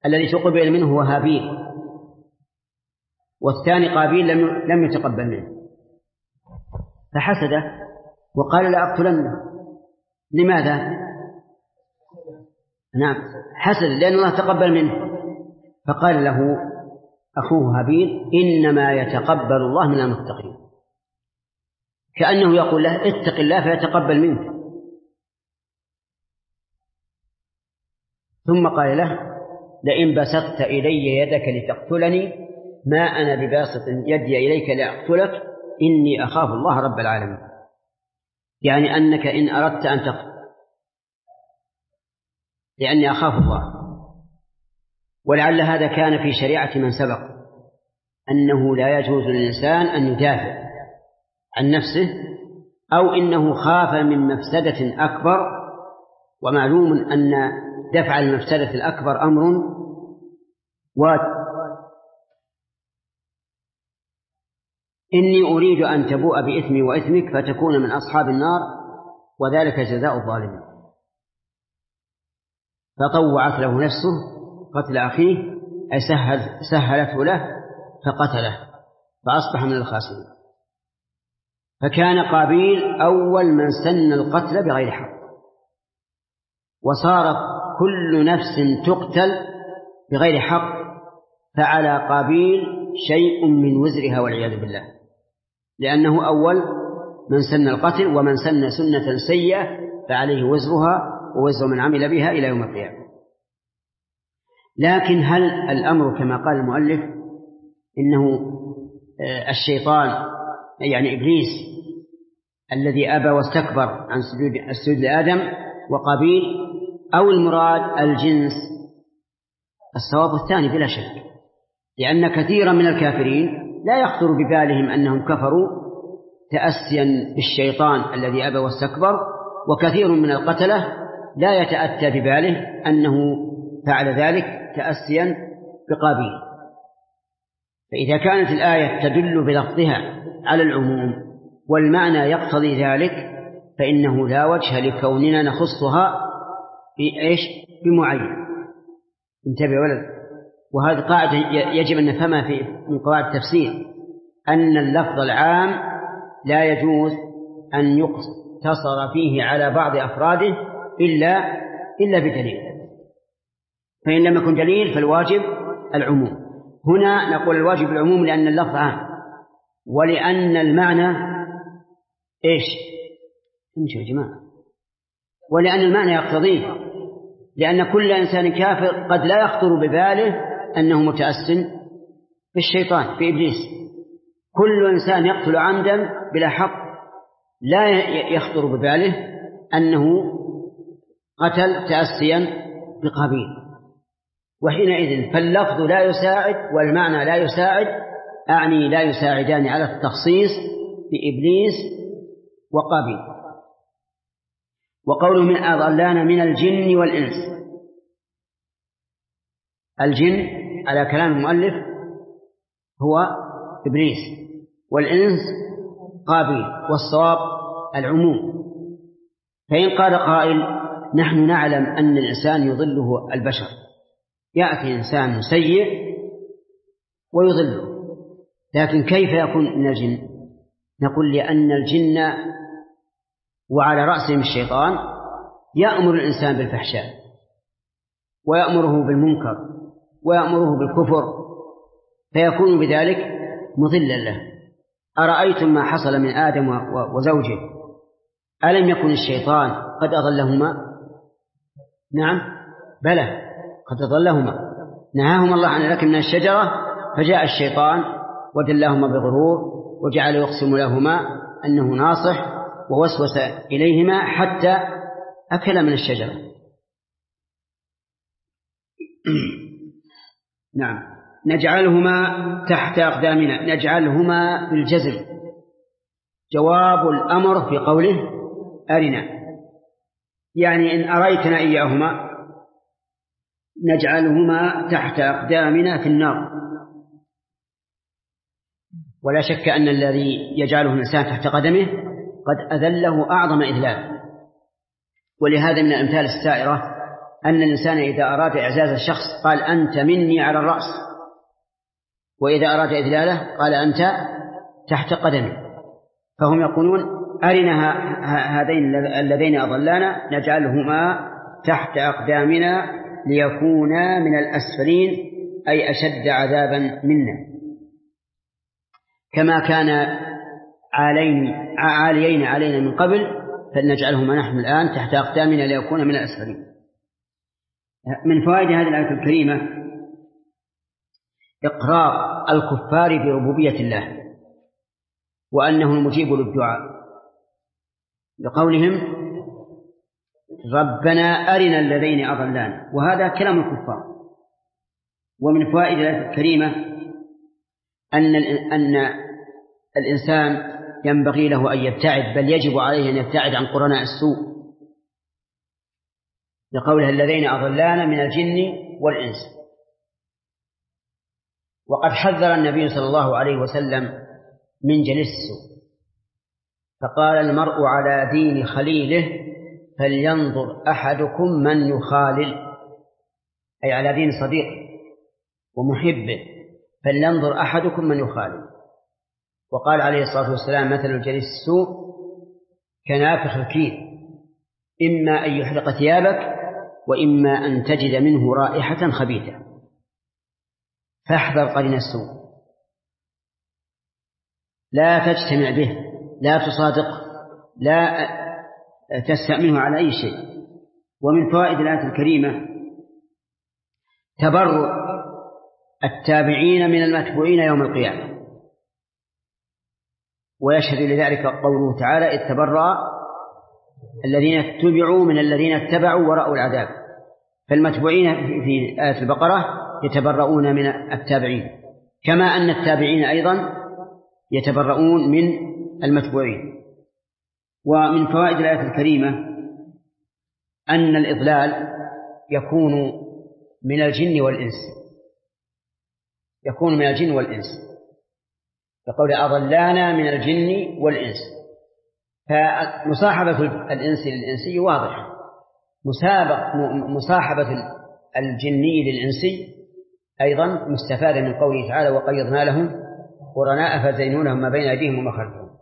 الذي تقبل منه هو هابيل، والثاني قابيل لم يتقبل منه، فحسده وقال لأقتلنه. لماذا؟ نعم، حسد لأن الله تقبل منه. فقال له أخوه هابيل إنما يتقبل الله من المتقين، كأنه يقول له اتق الله فيتقبل منك. ثم قال له لئن بسطت إلي يدك لتقتلني ما أنا بباسط يدي إليك لأقتلك إني أخاف الله رب العالمين، يعني أنك إن أردت أن تقتل لأني أخاف الله. ولعل هذا كان في شريعة من سبق أنه لا يجوز للإنسان أن يدافع عن نفسه، أو إنه خاف من مفسدة أكبر، ومعلوم أن دفع المفسدة الأكبر أمر واجب. إني أريد أن تبوء بإثمي وإثمك فتكون من أصحاب النار وذلك جزاء الظالمين. فطوعت له نفسه قتل أخيه، أي سهلته له فقتله فأصبح من الخاسرين. فكان قابيل أول من سن القتل بغير حق، وصارت كل نفس تقتل بغير حق فعلى قابيل شيء من وزرها والعياذ بالله، لأنه أول من سن القتل، ومن سن سنة سيئة فعليه وزرها ووزر من عمل بها إلى يوم القيامة. لكن هل الأمر كما قال المؤلف إنه الشيطان يعني إبليس الذي أبى واستكبر عن السجود لآدم وقابيل، أو المراد الجنس؟ الصواب الثاني بلا شك، لأن كثيرا من الكافرين لا يخطر ببالهم أنهم كفروا تأسيا بالشيطان الذي أبى واستكبر، وكثير من القتلة لا يتأتى بباله أنه فعل ذلك تأسيا بقابيل. فإذا كانت الآية تدل بلفظها على العموم والمعنى يقتضي ذلك فإنه لا وجه لكوننا نخصها بمعين. انتبه ولد، وهذه قاعدة يجب أن نفهمها من قواعد التفسير، أن اللفظ العام لا يجوز أن يقتصر فيه على بعض أفراده إلا بدليل، فإن لم يكن دليل فالواجب العموم. هنا نقول الواجب العموم لأن اللفظ عام، ولأن المعنى انتوا يا جماعة، ولأن المعنى يقتضيه، لأن كل إنسان كافر قد لا يخطر بباله أنه متأسن بالشيطان بإبليس. كل إنسان يقتل عمدا بلا حق لا يخطر بباله أنه قتل تأسيا بقابيل. وحينئذ فاللفظ لا يساعد والمعنى لا يساعد، أعني لا يساعدان على التخصيص بإبليس وقابيل. وقوله من أضلانا من الجن والإنس، الجن على كلام المؤلف هو إبليس، والإنس قابيل، والصواب العموم. فإن قال قائل نحن نعلم أن الإنسان يضله البشر، يأتي إنسان سيء ويضله، لكن كيف يكون من الجن؟ نقول لأن الجن وعلى رأسهم الشيطان يأمر الإنسان بالفحشاء ويأمره بالمنكر ويأمره بالكفر، فيكون بذلك مضلا له. أرأيتم ما حصل من آدم وزوجه، ألم يكن الشيطان قد أضلهما؟ نعم بلى قد أضلهما، نهاهما الله عن الأكل من الشجرة، فجاء الشيطان ودلاهما بغرور وجعل يقسم لهما أنه ناصح ووسوس إليهما حتى أكل من الشجرة. نعم. نجعلهما تحت أقدامنا، نجعلهما بالجزم، جواب الأمر في قوله أرنا، يعني إن أريتنا إياهما نجعلهما تحت أقدامنا في النار. ولا شك أن الذي يجعله الإنسان تحت قدمه قد أذله أعظم إذلال. ولهذا من الأمثال السائرة أن الإنسان إذا أراد إعزاز الشخص قال أنت مني على الرأس، وإذا أراد إذلاله قال أنت تحت قدمي. فهم يقولون أرنا هذين اللذين أضلانا نجعلهما تحت أقدامنا ليكونا من الأسفلين، أي أشد عذابا منا، كما كان عاليين علينا من قبل فلنجعلهما نحن الآن تحت أقدامنا ليكونا من الأسفلين. من فوائد هذه الآية الكريمة إقرار الكفار بربوبية الله وأنه المجيب للدعاء، لقولهم ربنا أرنا الذين أضلانا، وهذا كلام الكفار. ومن فوائد الآية الكريمة أن الإنسان ينبغي له أن يبتعد، بل يجب عليه أن يبتعد عن قرناء السوء، لقولها الذين أضلانا من الجن والإنس. وقد حذر النبي صلى الله عليه وسلم من جليس السوء، فقال المرء على دين خليله فلينظر أحدكم من يخالل، أي على دين صديق ومحبه، فلينظر أحدكم من يخالل. وقال عليه الصلاة والسلام مثل الجليس السوء كنافخ الكير، إما أن يحرق ثيابك وإما أن تجد منه رائحة خبيثة، فاحذر قرين السوء، لا تجتمع به، لا تصادقه، لا تستأمنه على أي شيء. ومن فوائد الآية الكريمة تبرؤ التابعين من المتبوعين يوم القيامة، ويشهد لذلك قوله تعالى إذ تبرأ الذين اتبعوا من الذين اتبعوا ورأوا العذاب. فالمتبوعين في آية البقرة يتبرؤون من التابعين، كما أن التابعين أيضا يتبرؤون من المتبوعين. ومن فوائد الآية الكريمة أن الإضلال يكون من الجن والإنس، يكون من الجن والإنس، يقول أضلانا من الجن والإنس. فمصاحبة الإنس للإنسي واضحة، مصاحبة الجني للإنسي أيضا مستفادة من قوله تعالى وقيضنا لهم قرناء فزينوا لهم ما بين أيديهم وما خلفهم.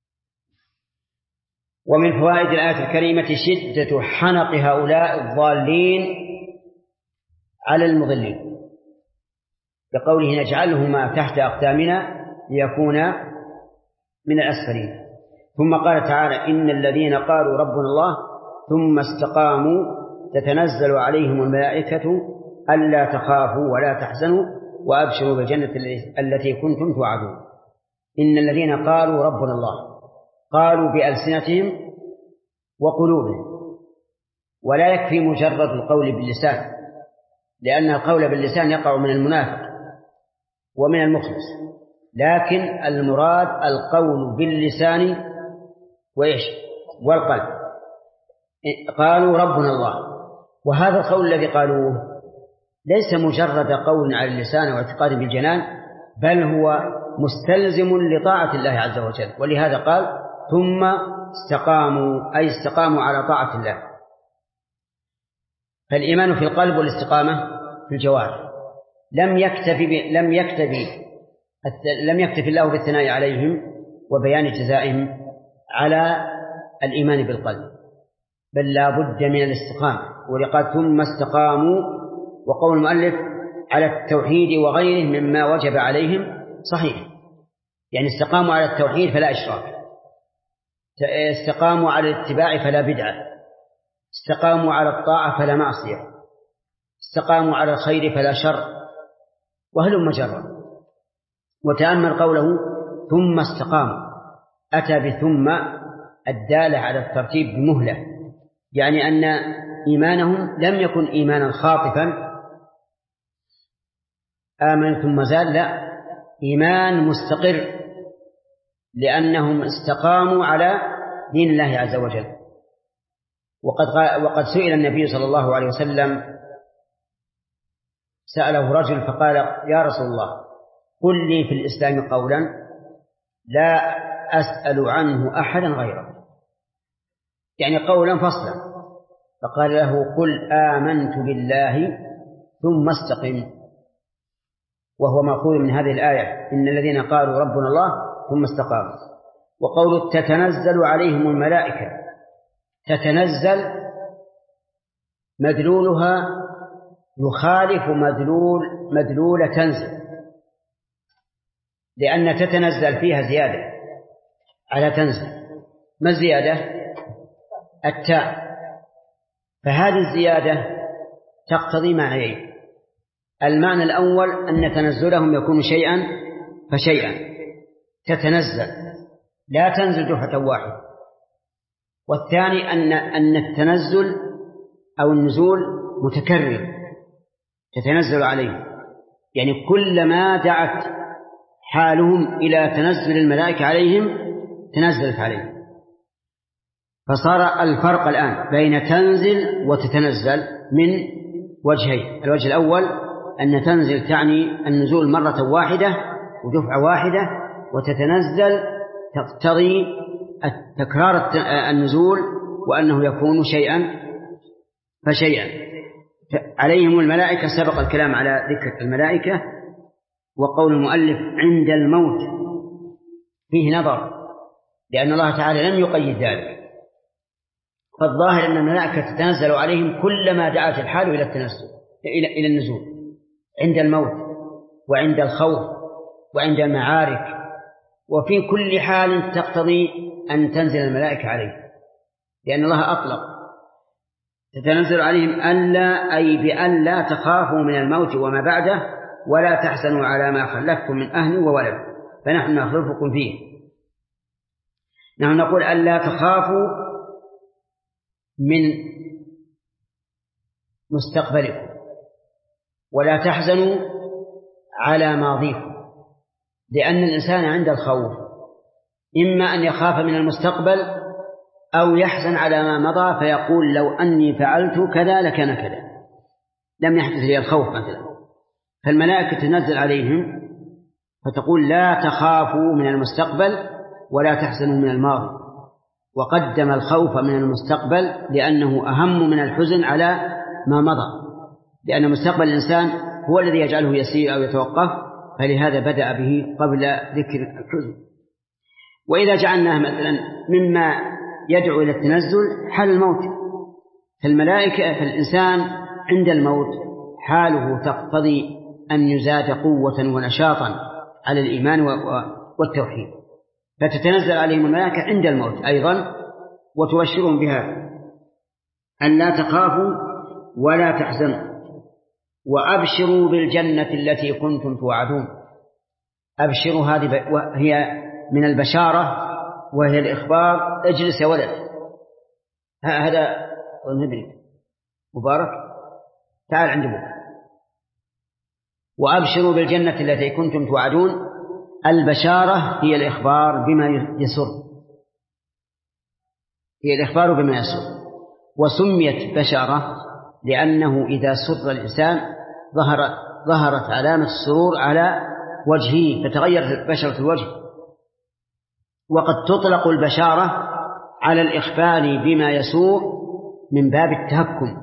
ومن فوائد الآية الكريمة شدة حنق هؤلاء الضالين على المضلين، بقوله نجعلهما تحت أقدامنا ليكونا من الأسفلين. ثم قال تعالى إن الذين قالوا ربنا الله ثم استقاموا تتنزل عليهم الملائكة ألا تخافوا ولا تحزنوا وأبشروا بالجنة التي كنتم توعدون. إن الذين قالوا ربنا الله، قالوا بألسنتهم وقلوبهم، ولا يكفي مجرد القول باللسان، لأن القول باللسان يقع من المنافق ومن المخلص، لكن المراد القول باللسان وإيش والقلب. قالوا ربنا الله، وهذا القول الذي قالوه ليس مجرد قول على اللسان واعتقاد بالجنان، بل هو مستلزم لطاعة الله عز وجل. ولهذا قال ثم استقاموا، أي استقاموا على طاعة الله. فالإيمان في القلب والاستقامة في الجوارح. لم يكتفي الله بالثناء عليهم وبيان جزائهم على الإيمان بالقلب، بل لا بد من الاستقامة. ولقد ثم استقاموا، وقول المؤلف على التوحيد وغيره مما وجب عليهم صحيح، يعني استقاموا على التوحيد فلا إشراك، استقاموا على الاتباع فلا بدعة، استقاموا على الطاعة فلا معصية، استقاموا على الخير فلا شر، وهلم جرا. وتأمل قوله ثم استقاموا، أتى بثم الدالة على الترتيب بمهلة، يعني أن إيمانهم لم يكن إيمانا خاطفا آمن ثم زال، لا، إيمان مستقر، لأنهم استقاموا على دين الله عز وجل. وقد سئل النبي صلى الله عليه وسلم، سأله رجل فقال يا رسول الله قل لي في الإسلام قولا لا أسأل عنه أحدا غيره، يعني قولا فصلا فقال له قل آمنت بالله ثم استقم، وهو مأخوذ من هذه الآية إن الذين قالوا ربنا الله ثم استقاموا. وقول تتنزل عليهم الملائكة، تتنزل مدلولها يخالف مدلول تنزل، لأن تتنزل فيها زيادة على تنزل. ما الزيادة؟ التاء، فهذه الزيادة تقتضي معنيين. المعنى الأول أن تنزلهم يكون شيئا فشيئا، تتنزل لا تنزل دفعة واحدة. والثاني أن التنزل أو النزول متكرر، تتنزل عليهم، يعني كلما دعت حالهم إلى تنزل الملائكة عليهم تنزلت عليهم. فصار الفرق الآن بين تنزل وتتنزل من وجهين. الوجه الأول أن تنزل تعني النزول مرة واحدة ودفعة واحدة، وتتنزل تقتضي تكرار النزول وأنه يكون شيئا فشيئا. عليهم الملائكة سبق الكلام على ذكر الملائكة. وقول المؤلف عند الموت فيه نظر، لأن الله تعالى لم يقيد ذلك، فالظاهر أن الملائكة تتنزل عليهم كلما دعت الحال إلى التنزل إلى النزول، عند الموت وعند الخوف وعند المعارك، وفي كل حال تقتضي أن تنزل الملائكة عليه، لأن الله أطلق تتنزل عليهم ألا، أي بأن لا تخافوا من الموت وما بعده ولا تحزنوا على ما خلفتم من أهل وولد فنحن نخلفكم فيه. نحن نقول ألا تخافوا من مستقبلكم ولا تحزنوا على ماضيكم، لأن الإنسان عند الخوف إما أن يخاف من المستقبل أو يحزن على ما مضى فيقول لو أني فعلت كذا لكان كذا، لم يحدث لي الخوف مثلا. فالملائكة تنزل عليهم فتقول لا تخافوا من المستقبل ولا تحزنوا من الماضي، وقدم الخوف من المستقبل لأنه أهم من الحزن على ما مضى، لأن مستقبل الإنسان هو الذي يجعله يسير أو يتوقف، فلهذا بدأ به قبل ذكر الحزن. وإذا جعلناه مثلا مما يدعو إلى التنزل حال الموت، فالملائكة فالإنسان عند الموت حاله تقتضي أن يزاد قوة ونشاطا على الإيمان والتوحيد، فتتنزل عليهم الملائكة عند الموت أيضا وتبشرهم بها أن لا تخافوا ولا تحزنوا وأبشروا بالجنة التي كنتم توعدون. أبشروا هذه هي من البشارة وهي الإخبار. اجلس يا ولد، هذا النبي مبارك، تعال عند أبوك. وأبشروا بالجنة التي كنتم توعدون. البشارة هي الإخبار بما يسر، هي الإخبار بما يسر. وسميت بشارة لأنه إذا سر الإنسان ظهرت علامة السرور على وجهه فتغيرت بشرة الوجه. وقد تطلق البشارة على الإخبار بما يسوء من باب التهكم.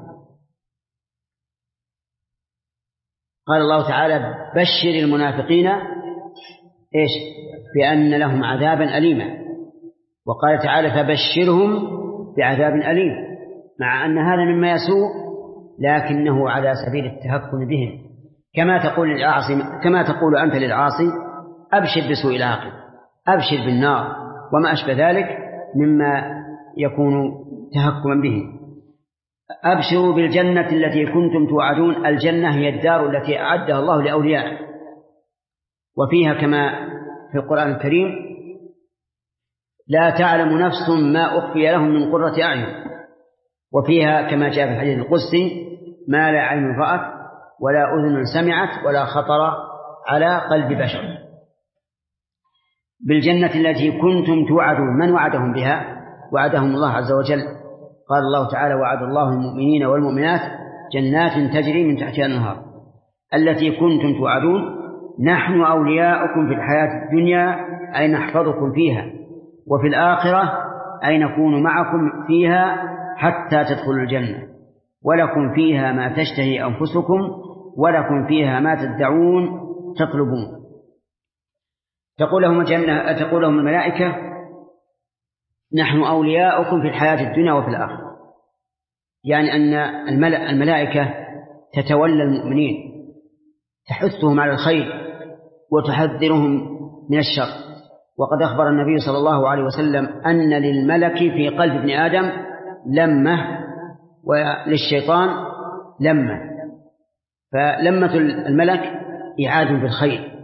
قال الله تعالى بشر المنافقين إيش؟ بأن لهم عذابا أليما. وقال تعالى فبشرهم بعذاب أليم، مع أن هذا مما يسوء لكنه على سبيل التهكم بهم، كما تقول أنت للعاصي أبشر بسوء العاقبة، أبشر بالنار وما أشبه ذلك مما يكون تهكما به. أبشروا بالجنة التي كنتم توعدون. الجنة هي الدار التي أعدها الله لأوليائه، وفيها كما في القرآن الكريم لا تعلم نفس ما أخفي لهم من قرة أعين. وفيها كما جاء في الحديث القدسي ما لا عين رأت ولا أذن سمعت ولا خطر على قلب بشر. بالجنة التي كنتم توعدون. من وعدهم بها؟ وعدهم الله عز وجل. قال الله تعالى وعد الله المؤمنين والمؤمنات جنات تجري من تحتها الأنهار التي كنتم توعدون نحن أولياؤكم في الحياة الدنيا أي نحفظكم فيها، وفي الآخرة أي نكون معكم فيها حتى تدخلوا الجنة ولكم فيها ما تشتهي أنفسكم ولكم فيها ما تدعون تطلبون. تقول لهم الملائكة نحن أولياؤكم في الحياة الدنيا وفي الآخرة، يعني أن الملائكة تتولى المؤمنين، تحثهم على الخير وتحذرهم من الشر. وقد أخبر النبي صلى الله عليه وسلم أن للملك في قلب ابن آدم لمة وللشيطان لمة، فلمة الملك إعاد بالخير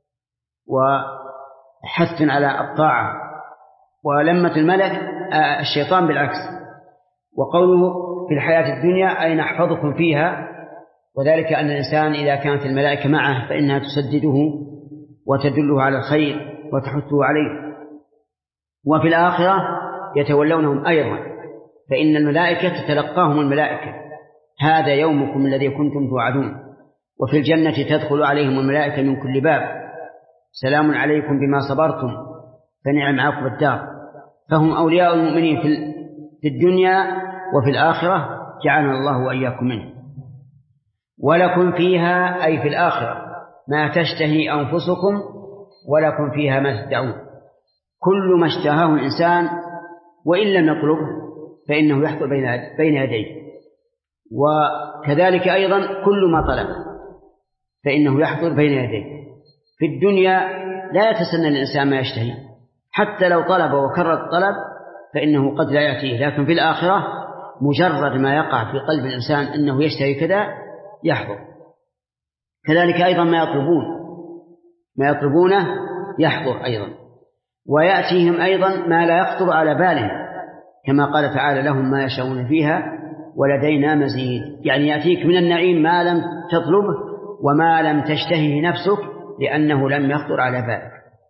وحث على الطاعة، ولمة الشيطان بالعكس. وقوله في الحياة الدنيا أي نحفظكم فيها، وذلك أن الإنسان إذا كانت الملائكة معه فإنها تسدده وتدله على الخير وتحثه عليه. وفي الآخرة يتولونهم أيضا، فإن الملائكة تتلقاهم الملائكة هذا يومكم الذي كنتم توعدون. وفي الجنة تدخل عليهم الملائكة من كل باب سلام عليكم بما صبرتم فنعم عقب الدار. فهم أولياء المؤمنين في الدنيا وفي الآخرة، جعلنا الله وإياكم منه. ولكم فيها أي في الآخرة ما تشتهي أنفسكم ولكم فيها ما تدعون. كل ما اشتهاه الإنسان وإن لم يطلبه فإنه يحضر بين يديه، وكذلك أيضا كل ما طلب فإنه يحضر بين يديه. في الدنيا لا يتسنى الإنسان ما يشتهي، حتى لو طلب وكرر الطلب فإنه قد لا يأتيه، لكن في الآخرة مجرد ما يقع في قلب الإنسان أنه يشتهي كذا يحضر. كذلك أيضا ما يطلبونه يحضر أيضا، ويأتيهم أيضا ما لا يخطر على بالهم، كما قال تعالى لهم ما يشاءون فيها ولدينا مزيد، يعني يأتيك من النعيم ما لم تطلبه وما لم تشتهه نفسك لأنه لم يخطر على بالك.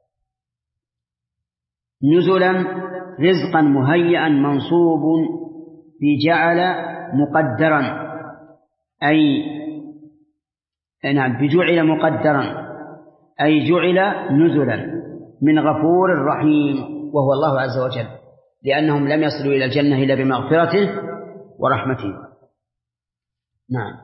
نزلا رزقا مهيئا منصوب بجعل مقدرا، أي نعم بجعل مقدرا أي جعل نزلا من غفور رحيم وهو الله عز وجل، لأنهم لم يصلوا إلى الجنة إلا بمغفرته ورحمته. نعم.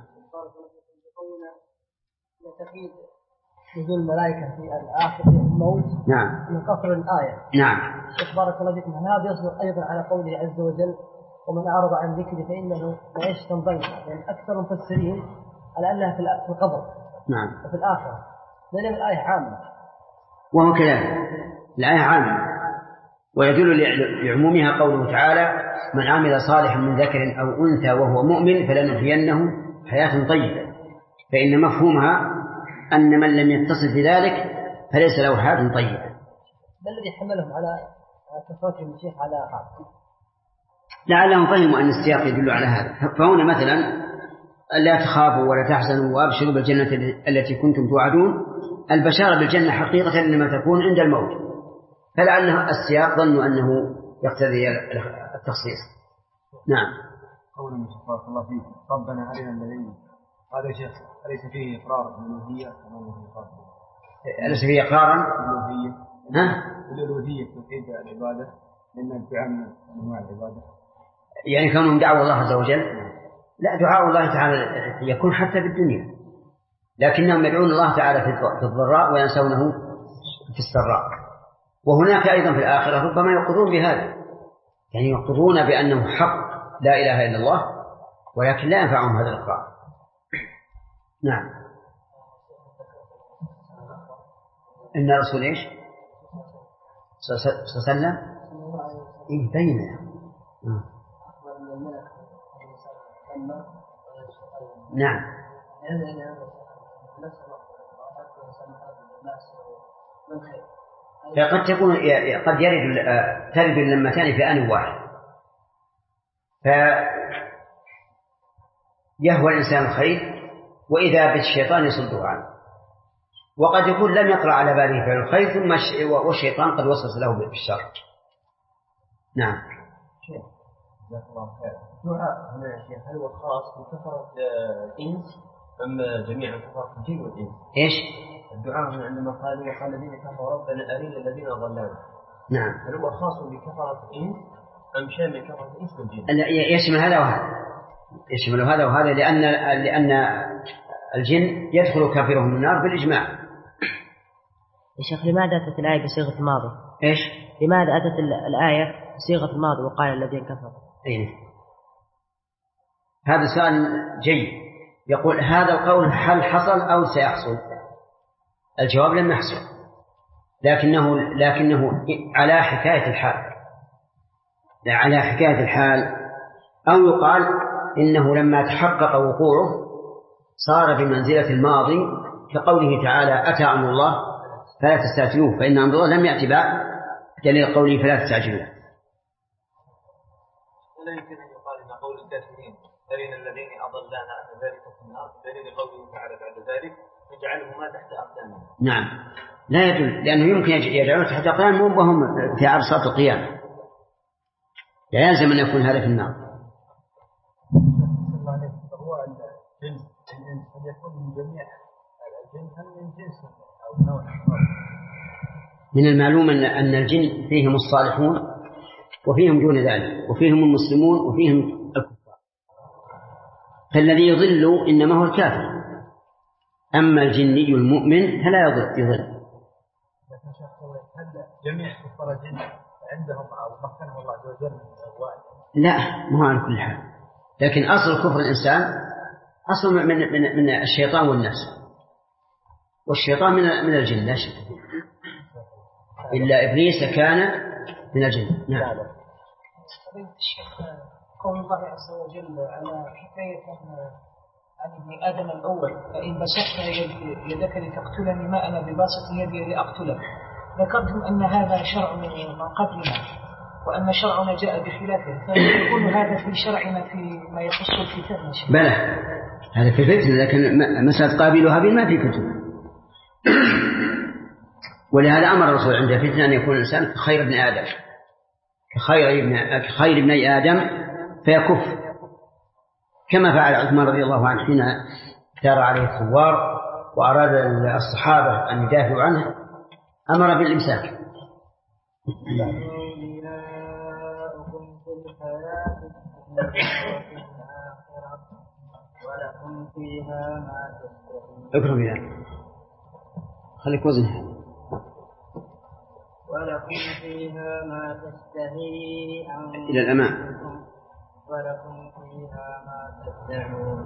نزول الملائكة في الآخر الموت نعم من قصر الآية. نعم. بارك الله فيكم. هذا يصدق أيضا على قوله عز وجل ومن أعرض عن ذكري فإنه معيش تنضيق، يعني أكثر المفسرين على أنها في القبر نعم وفي الآخرة، لأن الآية عامة. وهو كذلك الآية عامة، ويدل لعمومها قوله تعالى من عمل صالحا من ذكر أو أنثى وهو مؤمن فلنحيينه حياة طيبة، فإن مفهومها أن من لم يتصل بذلك فليس له حياة طيبة. ما الذي حملهم على كفرتهم الشيخ على هذا؟ لعلهم فهموا أن السياق يدل على هذا، فهنا مثلا لا تخافوا ولا تحزنوا وأبشروا بالجنة التي كنتم توعدون. البشارة بالجنة حقيقة إنما تكون عند الموت، فلعله السياق ظنوا أنه يقتضي التخصيص. نعم. قول المصطفى صلى الله عليه وسلم ربنا أرنا الذين، هذا يا شيخ أليس فيه إقرار بالألوهية؟ أليس فيه إقرارا بالألوهية توحيد العبادة، لأن الدعاء من أنواع العبادة، يعني كونهم دعوا الله عز وجل؟ لا، دعاء الله تعالى يكون حتى في الدنيا، لكنهم يدعون الله تعالى في الضراء وينسونه في السراء. وهناك أيضا في الآخرة ربما يقرون بهذا، يعني يقرون بأنه حق لا إله إلا الله، ولكن لا ينفعهم هذا الإقرار. نعم. إن رسول إيش صلى الله عليه وسلم بيننا. نعم. قد ترد اللمتان في آن واحد، فيهوى الإنسان الخير وإذا بالشيطان يصده عنه، وقد يكون لم يطرأ على باله فعل الخير ثم والشيطان قد وسوس له بالشر. نعم. الدعاء هنا يا شيخ هل هو خاص بكثرة الإنس أم جميع كفرة الجن والإنس؟ إيش؟ الدعاء هنا عندما قال وقال الذين كفروا ربنا أرنا الذين ضلوا. نعم. هل هو خاص بكثرة الإنس أم شامل كفرة الإنس والجن؟ يشمل هذا وهذا، يشمل هذا وهذا، لأن الجن يدخل كافرهم النار بالإجماع. يا شيخ لماذا أتت الآية بصيغة الماضي؟ إيش؟ لماذا أتت الآية بصيغة الماضي وقال الذين كفروا؟ أيه. هذا سؤال جيد. يقول هذا القول هل حصل أو سيحصل؟ الجواب لم يحصل، لكنه على حكاية الحال، على حكاية الحال، أو يقال إنه لما تحقق وقوعه صار بمنزلة الماضي، كقوله تعالى أتى أمر الله فلا تستعجلوه فإن أمر الله لم يأتي بعد، دليل قوله فلا تستعجلوه. ولا يمكن أن يقال إن قول الكافرين أرنا الذين أضلانا أن ذلك في النار دليل قوله تعالى بعد ذلك نجعلهما تحت أقدامنا. نعم لا يدل، لأنه يمكن يجعلون تحت أقدامهم وهم في عرصات القيامة، لا يلزم أن يكون هذا في النار. هو الجنس أن يكون من جميع الجنس أم من جنس أو نوع؟ من المعلوم أن الجن فيهم الصالحون وفيهم دون ذلك، وفيهم المسلمون وفيهم الكفار، فالذي يضل إنما هو الكافر، أما الجني المؤمن فلا يضل. لكن شيخ هل جميع كفار الجن عندهم أو مكنهم الله عز وجل من الأغوال؟ لا، ما هو على كل حال، لكن أصل كفر الإنسان أصل من الشيطان والنفس، والشيطان من الجن لا شك فيه، إلا إبليس كان من الجن. نعم. الشيخ قول الله عز وجل على حكاية عن ابن آدم الأول فإن بسطت يدك لتقتلني ما أنا بباسط يدي لأقتلك، ذكرتم أن هذا شرع من قبلنا وأن شرعنا جاء بخلافه، فيكون هذا في شرعنا فيما يخص الكتاب؟ بلى هذا في الفتن، لكن مسألة قابل وهابيل ما في كتب، ولهذا أمر الرسول عند الفتنة أن يكون الإنسان خير ابن آدم، كخير ابن آدم فيكف، كما فعل عثمان رضي الله عنه حين اختار عليه الثوار وأراد الصحابة أن يدافعوا عنه أمر بالإمساك. اقرب يعني خليك وزنها. ولكم فيها ما تشتهي إلى الأمام، ولكم فيها ما تدعون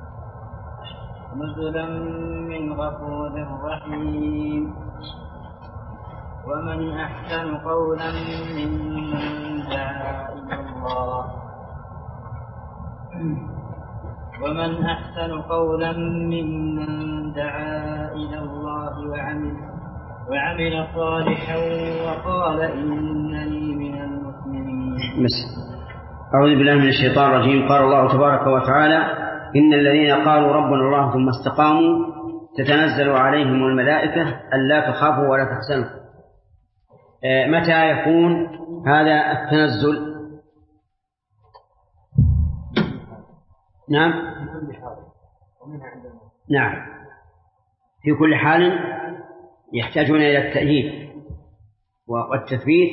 نزلا من غفور رحيم. ومن أحسن قولا ممن دعا إلى الله وعمل صالحا وقال إنني من المسلمين. أعوذ بالله من الشيطان الرجيم. قال الله تبارك وتعالى إن الذين قالوا ربنا الله ثم استقاموا تتنزل عليهم الملائكة ألا تخافوا ولا تحزنوا. متى يكون هذا التنزل؟ نعم في كل حال يحتاجون إلى التأييد والتثبيت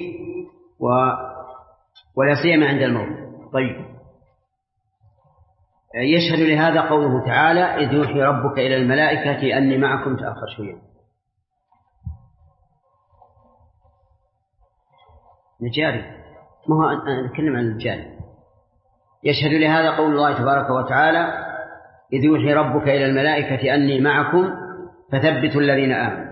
ولا سيما عند الموت. طيب، يشهد لهذا قوله تعالى إذ يوحي ربك إلى الملائكة أني معكم. تأخر شوية نجاري، ما هو أنا أتكلم عن الجاري. يشهد لهذا قول الله تبارك وتعالى إذ يوحي ربك إلى الملائكة أني معكم فثبتوا الذين آمنوا.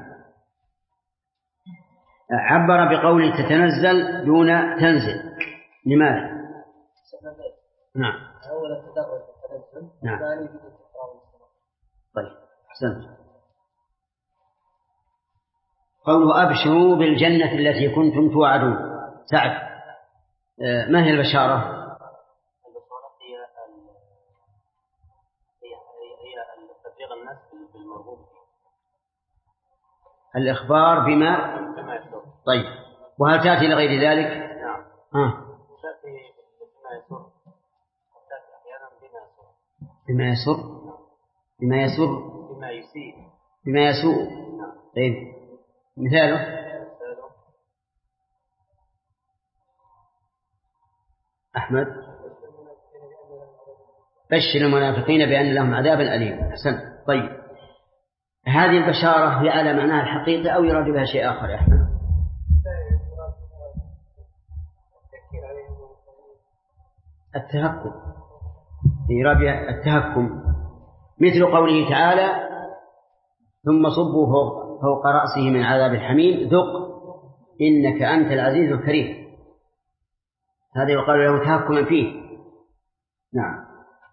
عبر بقول تتنزل دون تنزل، لماذا؟ نعم. أول التدرج التنزل، نعم. ثاني في الاستقرار. طيب أحسنت. قوله أبشروا بالجنة التي كنتم توعدون. سعد، ما هي البشارة؟ البشارة هي تبليغ الناس بالمرغوب فيه، الإخبار بما يسر. طيب، وهل تأتي لغير ذلك؟ نعم. تأتي بما يسر، وتأتي أحيانا بما يسر، بما يسر، بما يسيء، بما يسوء. طيب مثاله؟ أحمد. بشر المنافقين بأن لهم عذابا أليما. أحسن. طيب، هذه البشارة هي على معناها الحقيقي أو يراد بها شيء آخر يا أحمد؟ التهكم، يراد بها التهكم، مثل قوله تعالى ثم صبوا فوق رأسه من عذاب الحميم ذق إنك أنت العزيز الكريم. هذا يقال له تهكما فيه. نعم.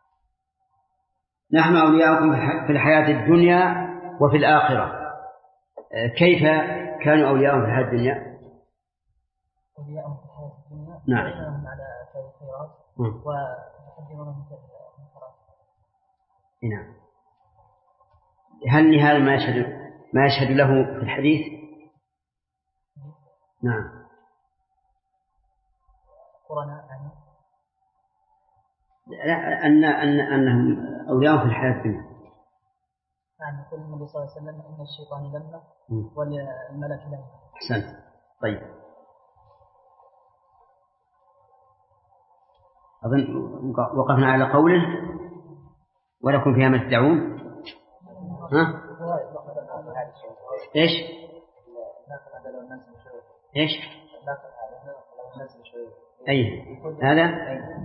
نحن أولياؤكم في الحياة الدنيا وفي الآخرة. كيف كانوا أولياؤهم في الحياة الدنيا؟ أولياؤهم في الحياة الدنيا نعم. يعينهم على فعل الخيرات ويحذرونهم من المنكرات. نعم. هل هذا ما يشهد له في الحديث؟ نعم. قرنا لا، أنهم أولياء في الحياة الدنيا. نعم. يقول النبي صلى الله عليه وسلم إن الشيطان لما والملك لما. أحسنت. طيب، أظن وقفنا على قوله ولكم فيها ما تدعون. ها؟ إيش؟ إيش؟ أي هذا؟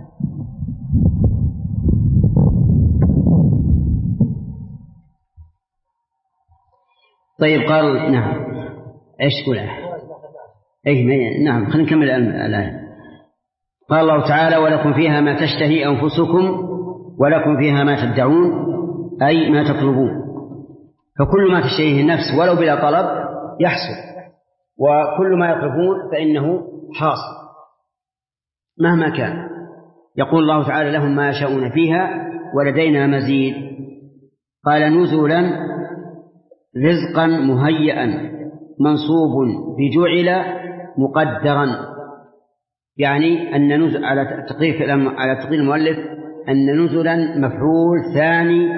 طيب، قال نعم. إيش تقول؟ أي نعم. خلينا نكمل الآية. قال الله تعالى ولكم فيها ما تشتهي أنفسكم ولكم فيها ما تدعون، أي ما تطلبون. فكل ما تشتهيه النفس ولو بلا طلب يحصل، وكل ما يطلبون فإنه حاصل مهما كان. يقول الله تعالى لهم ما يشاءون فيها ولدينا مزيد. قال نزلا رزقا مهيئا منصوب بجعل مقدرا، يعني أن نزل على تقدير المؤلف أن نزلا مفعول ثاني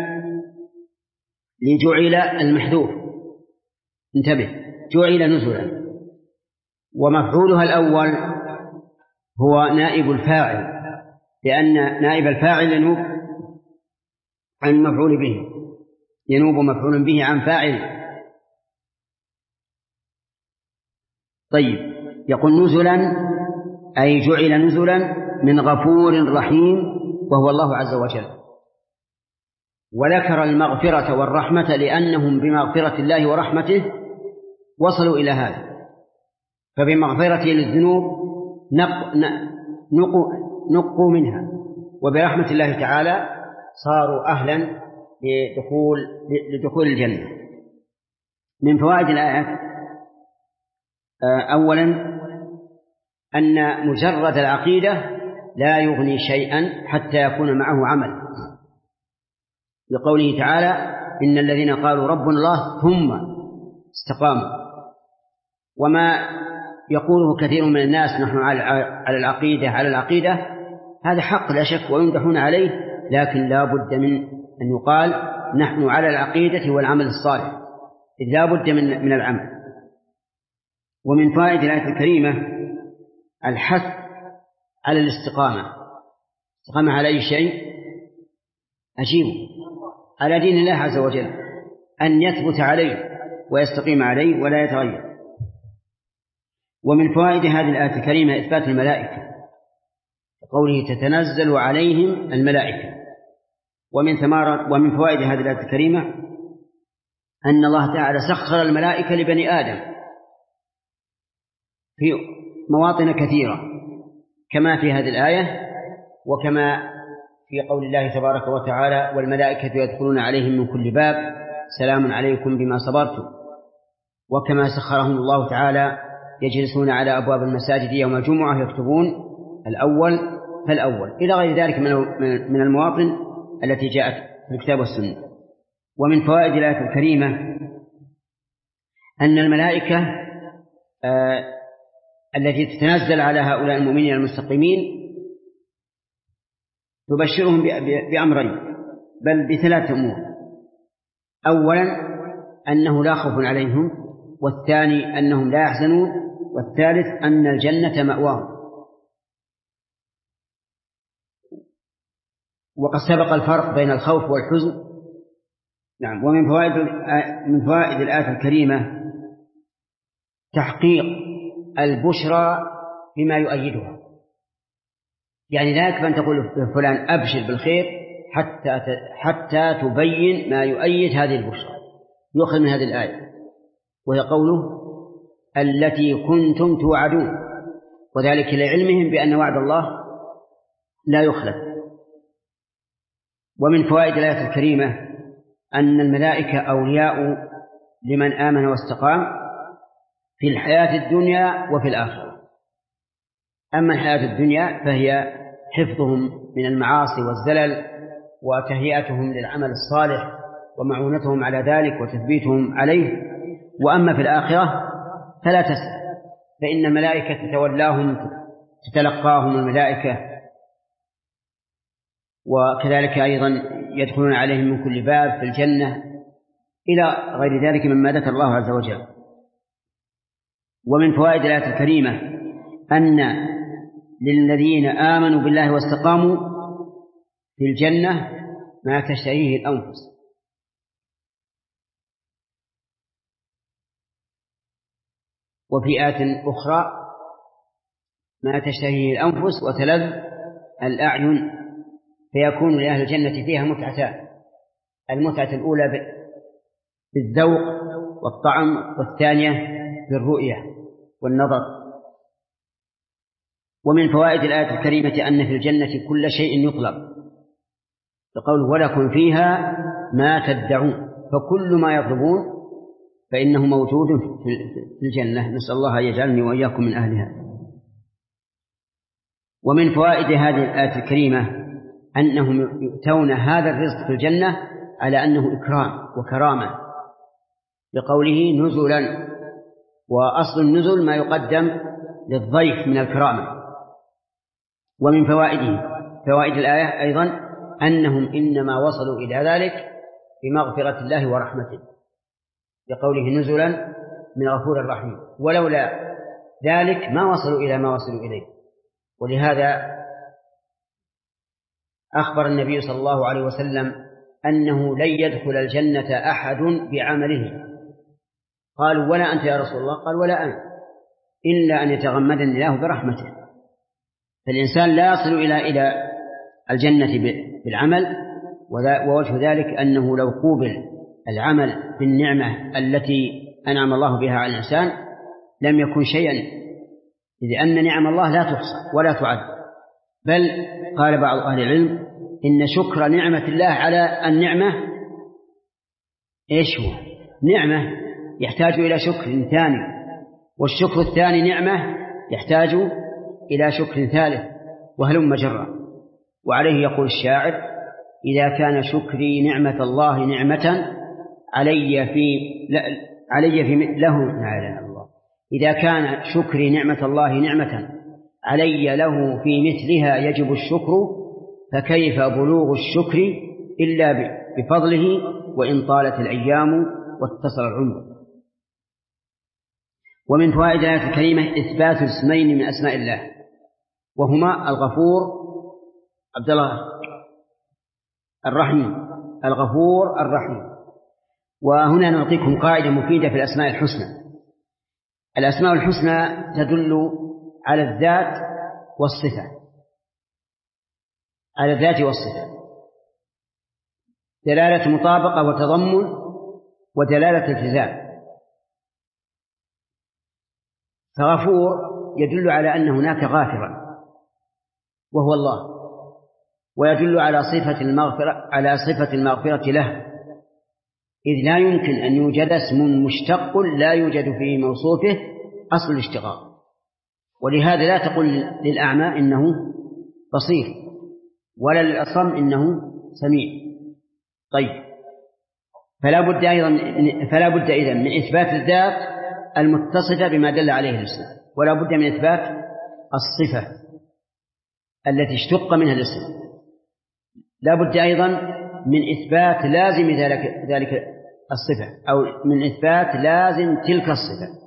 لجعل المحذوف. انتبه، جعل نزلا، ومفعولها الأول هو نائب الفاعل، لأن نائب الفاعل ينوب عن المفعول به، ينوب مفعول به عن فاعل. طيب، يقول نزلا أي جعل نزلا من غفور رحيم وهو الله عز وجل. وذكر المغفرة والرحمة لأنهم بمغفرة الله ورحمته وصلوا إلى هذا، فبمغفرته للذنوب نقوا منها، وبرحمة الله تعالى صاروا أهلا لدخول الجنة. من فوائد الآيات أولا أن مجرد العقيدة لا يغني شيئا حتى يكون معه عمل، لقوله تعالى إن الذين قالوا ربنا الله ثم استقاموا. وما يقوله كثير من الناس نحن على العقيدة هذا حق لا شك ويمدحون عليه، لكن لا بد من أن يقال نحن على العقيدة والعمل الصالح، إذ لا بد من العمل. ومن فائدة الآية الكريمة الحث على الاستقامة على أي شيء أجيبه، على دين الله عز وجل، أن يثبت عليه ويستقيم عليه ولا يتغير. ومن فوائد هذه الآية الكريمة إثبات الملائكة، قوله تتنزل عليهم الملائكة. ومن فوائد هذه الآية الكريمة أن الله تعالى سخر الملائكة لبني آدم في مواطن كثيرة، كما في هذه الآية، وكما في قول الله تبارك وتعالى والملائكة يدخلون عليهم من كل باب سلام عليكم بما صبرتم. وكما سخرهم الله تعالى يجلسون على أبواب المساجد يوم الجمعة يكتبون الأول فالأول، إلى غير ذلك من المواطن التي جاءت في الكتاب والسنة. ومن فوائد الآية الكريمة أن الملائكة التي تتنزل على هؤلاء المؤمنين المستقيمين تبشرهم بأمرين، بل بثلاث أمور. أولا أنه لا خوف عليهم، والثاني أنهم لا يحزنون، والثالث أن الجنة مأواهم. وقد سبق الفرق بين الخوف والحزن. نعم. ومن فوائد الآية الكريمة تحقيق البشرى بما يؤيدها، يعني لا يكفي أن تقول فلان أبشر بالخير حتى تبين ما يؤيد هذه البشرى. يؤخذ من هذه الآية وهي قوله التي كنتم توعدون، وذلك لعلمهم بأن وعد الله لا يخلف. ومن فوائد الآية الكريمة أن الملائكة أولياء لمن آمن واستقام في الحياة الدنيا وفي الآخرة. أما الحياة الدنيا فهي حفظهم من المعاصي والزلل وتهيئتهم للعمل الصالح ومعونتهم على ذلك وتثبيتهم عليه. وأما في الآخرة فلا تسأل، فإن الملائكة تتولاهم، تتلقاهم الملائكة، وكذلك أيضا يدخلون عليهم من كل باب في الجنة إلى غير ذلك مما ذكر الله عز وجل. ومن فوائد الآية الكريمة أن للذين آمنوا بالله واستقاموا في الجنة ما تشتهيه الأنفس. وفي آية أخرى ما تشتهيه الأنفس وتلذ الأعين، فيكون لأهل الجنة فيها متعتان: المتعة الأولى بالذوق والطعم، والثانية بالرؤية والنظر. ومن فوائد الآية الكريمة أن في الجنة كل شيء يطلب، فقوله ولكم فيها ما تدعون، فكل ما يطلبون فإنه موجود في الجنة. نسأل الله أن يجعلني وإياكم من أهلها. ومن فوائد هذه الآية الكريمة أنهم يؤتون هذا الرزق في الجنة على أنه إكرام وكرامة، لقوله نزلا، وأصل النزل ما يقدم للضيف من الكرامة. ومن فوائد الآية أيضا أنهم إنما وصلوا إلى ذلك بمغفرة الله ورحمته، لقوله نزلا من غفور رحيم، ولولا ذلك ما وصلوا إلى ما وصلوا إليه. ولهذا أخبر النبي صلى الله عليه وسلم أنه لن يدخل الجنة أحد بعمله. قالوا ولا أنت يا رسول الله؟ قال ولا أنا، إلا أن يتغمدني الله برحمته. فالإنسان لا يصل إلى الجنة بالعمل، ووجه ذلك أنه لو قوبل العمل بالنعمة التي أنعم الله بها على الإنسان لم يكن شيئا، إذ أن نعم الله لا تحصى ولا تعد. بل قال بعض أهل العلم إن شكر نعمة الله على النعمة إيش هو؟ نعمة يحتاج إلى شكر ثاني، والشكر الثاني نعمة يحتاج إلى شكر ثالث، وهلم جرا. وعليه يقول الشاعر إذا كان شكري نعمة الله نعمة علي في له الله، إذا كان شكري نعمة الله نعمة علي له في مثلها يجب الشكر، فكيف بلوغ الشكر إلا بفضله وإن طالت الأيام واتصل العمر. ومن فوائد الآية الكريمة إثبات اسمين من أسماء الله، وهما الغفور عبد الله الرحيم، الغفور الرحيم. وهنا نعطيكم قاعدة مفيدة في الأسماء الحسنى. الأسماء الحسنى تدل على الذات والصفة، على الذات والصفة، دلالة مطابقة وتضمن ودلالة التزام. فغفور يدل على أن هناك غافرا وهو الله، ويدل على صفة المغفرة له، إذ لا يمكن أن يوجد اسم مشتق لا يوجد في موصوفه أصل الاشتقاق. ولهذا لا تقل للأعمى إنه بصير، ولا للأصم إنه سميع. طيب، فلا بد إذن من إثبات الذات المتصفة بما دل عليه الاسم، ولا بد من إثبات الصفة التي اشتق منها الاسم. لا بد أيضا من إثبات لازم ذلك الصفة، أو من إثبات لازم تلك الصفة،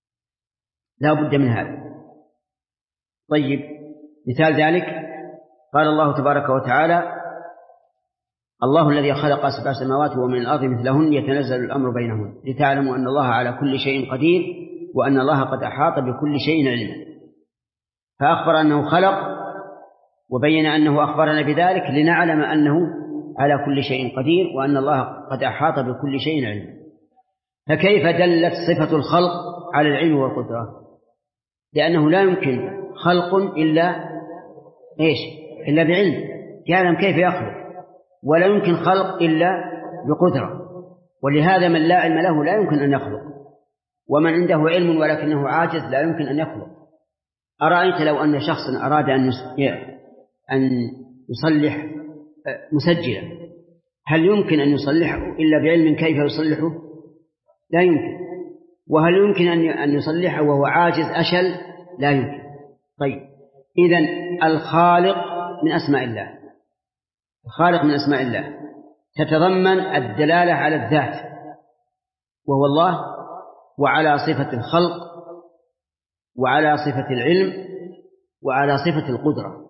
لا بد من هذا. طيب، مثال ذلك قال الله تبارك وتعالى: الله الذي خلق 7 سماوات ومن الأرض مثلهن يتنزل الأمر بينهن لتعلموا أن الله على كل شيء قدير وأن الله قد أحاط بكل شيء علما. فأخبر أنه خلق وبين أنه أخبرنا بذلك لنعلم أنه على كل شيء قدير وأن الله قد أحاط بكل شيء علما. فكيف دلت صفة الخلق على العلم والقدرة؟ لأنه لا يمكن خلق إلا بعلم، يعلم كيف يخلق، ولا يمكن خلق إلا بقدرة، ولهذا من لا علم له لا يمكن أن يخلق، ومن عنده علم ولكنه عاجز لا يمكن أن يخلق. أرأيت لو أن شخصا أراد أن يصلح مسجلا، هل يمكن أن يصلحه إلا بعلم كيف يصلحه؟ لا يمكن. وهل يمكن أن يصلحه وهو عاجز أشل؟ لا يمكن. طيب، إذن الخالق من أسماء الله، الخالق من أسماء الله تتضمن الدلالة على الذات وهو الله، وعلى صفة الخلق، وعلى صفة العلم، وعلى صفة القدرة.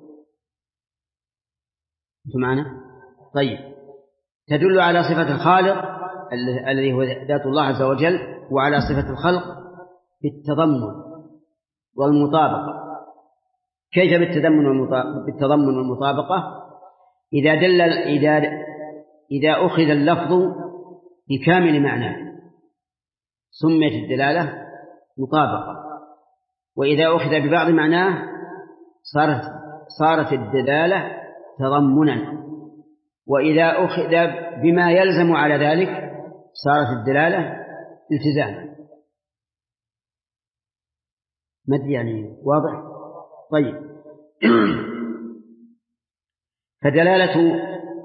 أنتم معنا؟ طيب، تدل على صفة الخالق الذي هو ذات الله عز وجل، وعلى صفة الخلق بالتضمن والمطابقة. كيف بالتضمن والمطابقة؟ إذا أخذ اللفظ بكامل معناه سميت الدلالة مطابقة، وإذا أخذ ببعض معناه صارت الدلالة تضمنا، وإذا أخذ بما يلزم على ذلك صارت الدلالة التزاما. مد يعني واضح؟ طيب، فدلالة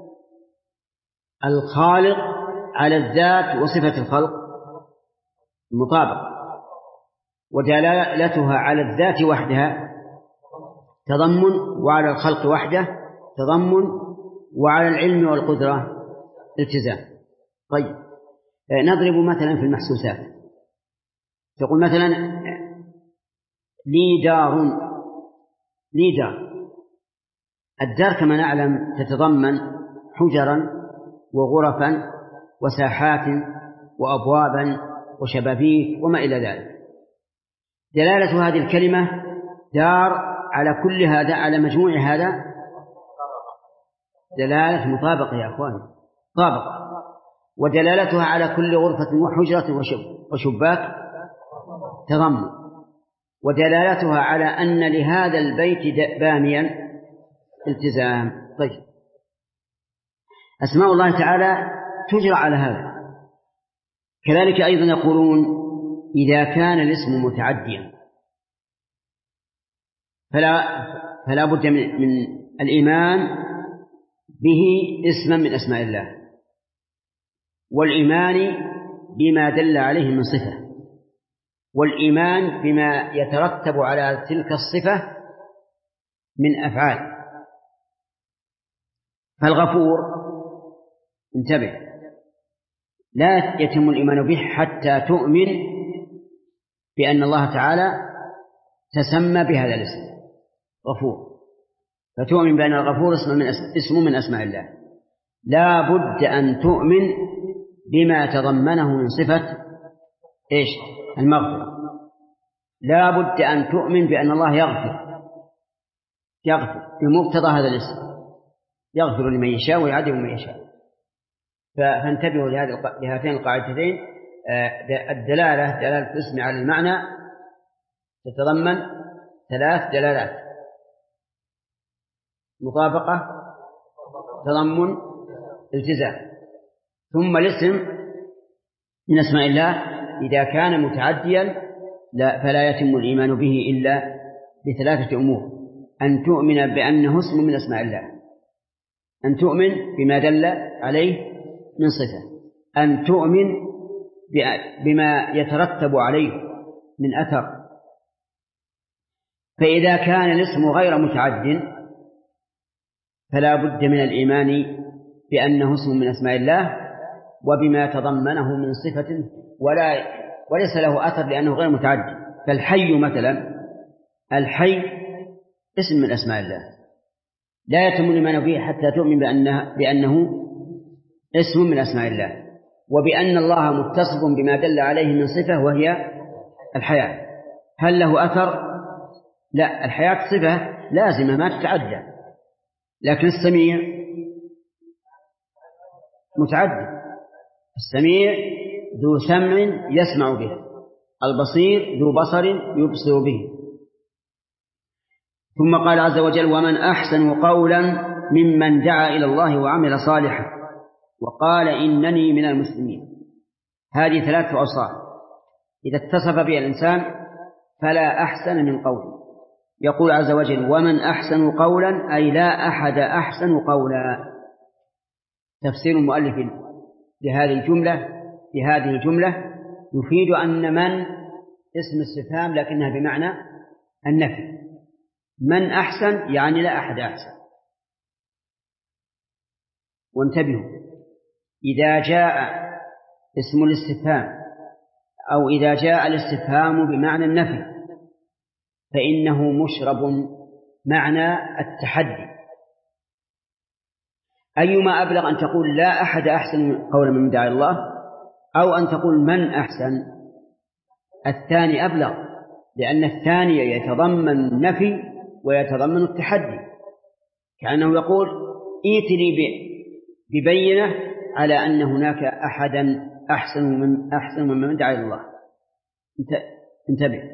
الخالق على الذات وصفة الخلق مطابقة، ودلالتها على الذات وحدها تضمن، وعلى الخلق وحده تضمن، وعلى العلم والقدرة التزام. طيب، نضرب مثلا في المحسوسات. تقول مثلا: لي دار. الدار كما نعلم تتضمن حجرا وغرفا وساحات وأبوابا وشبابيك وما إلى ذلك. دلالة هذه الكلمة دار على كل هذا، على مجموع هذا دلالة مطابقة يا أخوان، طابقة. ودلالتها على كل غرفة وحجرة وشباك تضمن. ودلالتها على أن لهذا البيت بانيا التزام. طيب، أسماء الله تعالى تجرى على هذا. كذلك أيضا يقولون: إذا كان الاسم متعديا فلا بد من الإيمان به اسما من أسماء الله، والإيمان بما دل عليه من صفة، والإيمان بما يترتب على تلك الصفة من أفعال. فالغفور، انتبه، لا يتم الإيمان به حتى تؤمن بأن الله تعالى تسمى بهذا الاسم غفور، فتؤمن بأن الغفور اسم من أسماء الله. لا بد أن تؤمن بما تضمنه من صفة المغفرة. لا بد أن تؤمن بأن الله يغفر بمقتضى هذا الاسم، يغفر لمن يشاء ويعذب من يشاء. فانتبهوا لهاتين القاعدتين. الدلالة دلالة الاسم على المعنى تتضمن 3 دلالات: مطابقة، تضمن، التزام. ثم الاسم من أسماء الله إذا كان متعديا فلا يتم الإيمان به إلا ب3 أمور: أن تؤمن بأنه اسم من أسماء الله، أن تؤمن بما دل عليه من صفة، أن تؤمن بما يترتب عليه من أثر. فإذا كان الاسم غير متعد فلا بد من الإيمان بأنه اسم من أسماء الله وبما تضمنه من صفة وليس له أثر لأنه غير متعد. فالحي مثلا، الحي اسم من أسماء الله لا يتم الإيمان به حتى تؤمن بأنه اسم من أسماء الله، وبأن الله متصف بما دل عليه من صفة وهي الحياة. هل له أثر؟ لا، الحياة صفة لازمة ما تتعدى، لكن السميع متعدد. السميع ذو سمع يسمع به، البصير ذو بصر يبصر به. ثم قال عز وجل: ومن أحسن قولا ممن دعا إلى الله وعمل صالحا وقال إنني من المسلمين. هذه 3 أوصاف إذا اتصف بها الإنسان فلا أحسن من قوله. يقول عز وجل: ومن أحسن قولا، أي لا أحد أحسن قولا. تفسير المؤلف لهذه الجملة يفيد أن من اسم استفهام لكنها بمعنى النفي. من أحسن يعني لا أحد أحسن. وانتبهوا، إذا جاء اسم الاستفهام أو إذا جاء الاستفهام بمعنى النفي فإنه مشرب معنى التحدي. أيما أبلغ، أن تقول لا أحد أحسن قولا من دعا الله، أو أن تقول من أحسن. الثاني أبلغ، لأن الثاني يتضمن النفي ويتضمن التحدي، كأنه يقول: ائت لي ببينة على أن هناك أحدا أحسن من دعا الله. انتبه،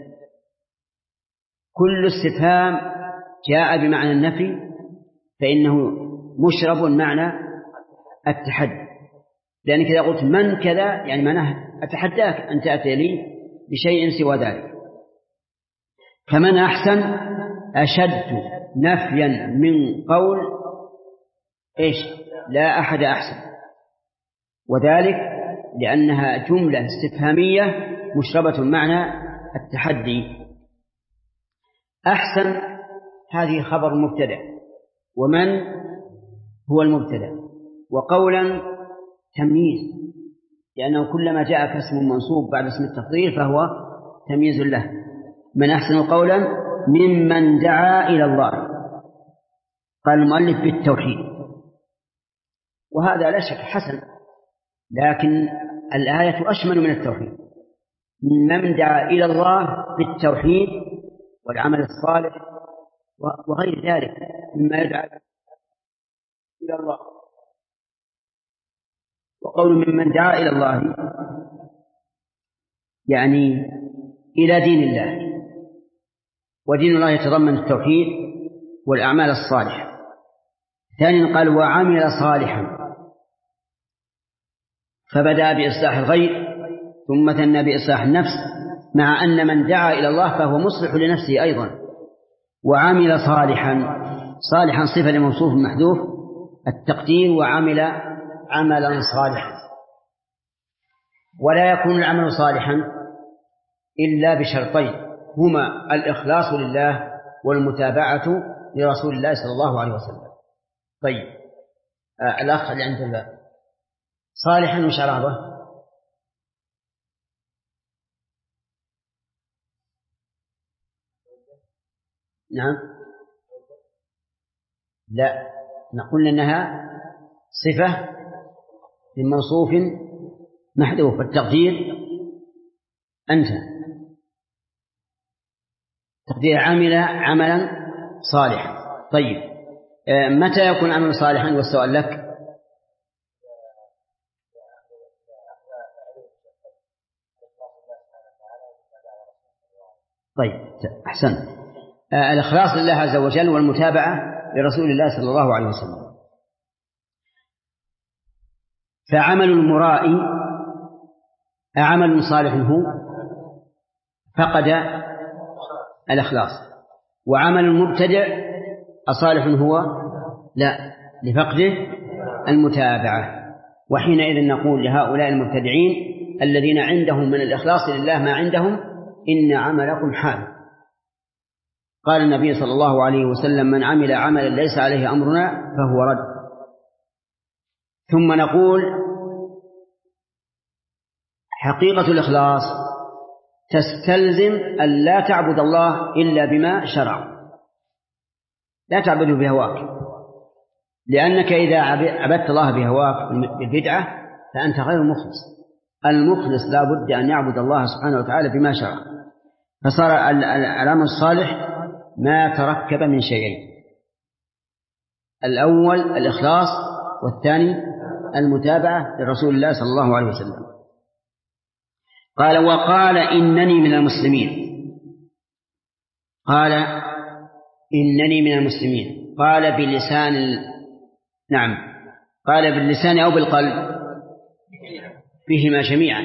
كل استفهام جاء بمعنى النفي فإنه مشرب معنى التحدي، لأنك إذا قلت من كذا يعني معناه أتحداك أن تأتي لي بشيء سوى ذلك. فمن أحسن أشد نفيا من قول إيش؟ لا أحد أحسن، وذلك لأنها جملة استفهامية مشربة معنى التحدي. أحسن هذه خبر مبتدأ، ومن هو المبتدأ، وقولا تمييز، لأنه كلما جاء كاسم منصوب بعد اسم التفضيل فهو تمييز له. من أحسن قولا ممن دعا إلى الله. قال المؤلف بالتوحيد، وهذا لا شك حسن، لكن الآية أشمل من التوحيد. من دعا إلى الله بالتوحيد والعمل الصالح وغير ذلك مما يدعى إلى الله. وقول ممن دعا إلى الله يعني إلى دين الله، ودين الله يتضمن التوحيد والأعمال الصالحة. ثانيا قال وعمل صالحا، فبدأ بإصلاح الغير ثم ثنى بإصلاح النفس، مع أن من دعا إلى الله فهو مصلح لنفسه أيضا. وعمل صالحا، صالحا صفة لموصوف محذوف التقدير، وعمل عملا صالحا. ولا يكون العمل صالحا إلا بشرطين، هما الإخلاص لله والمتابعة لرسول الله صلى الله عليه وسلم. طيب، الأخ اللي عند الله صالحا وش عرضه؟ نعم، لا، نقول إنها صفة لموصوف محذوف، التقدير أنت، تقدير عمل عملا صالحا. طيب، متى يكون عمل صالحا؟ والسؤال لك. طيب، أحسن. الإخلاص لله عز وجل والمتابعة لرسول الله صلى الله عليه وسلم. فعمل المرائي عمل صالح هو فقد الإخلاص، وعمل المبتدع أصالح هو لا، لفقده المتابعة. وحينئذ نقول لهؤلاء المبتدعين الذين عندهم من الإخلاص لله ما عندهم: إن عملكم حال. قال النبي صلى الله عليه وسلم: من عمل عملا ليس عليه أمرنا فهو رد. ثم نقول: حقيقة الإخلاص تستلزم أن لا تعبد الله إلا بما شرع، لا تعبده بهواك، لأنك إذا عبدت الله بهواك بالبدعة فأنت غير مخلص. المخلص لا بد أن يعبد الله سبحانه وتعالى بما شرع. فصار العمل الصالح ما تركب من شيئين: الأول الإخلاص، والثاني المتابعة لرسول الله صلى الله عليه وسلم. قال: وقال إنني من المسلمين. قال إنني من المسلمين، قال بلسان نعم، قال باللسان أو بالقلب؟ بهما جميعا.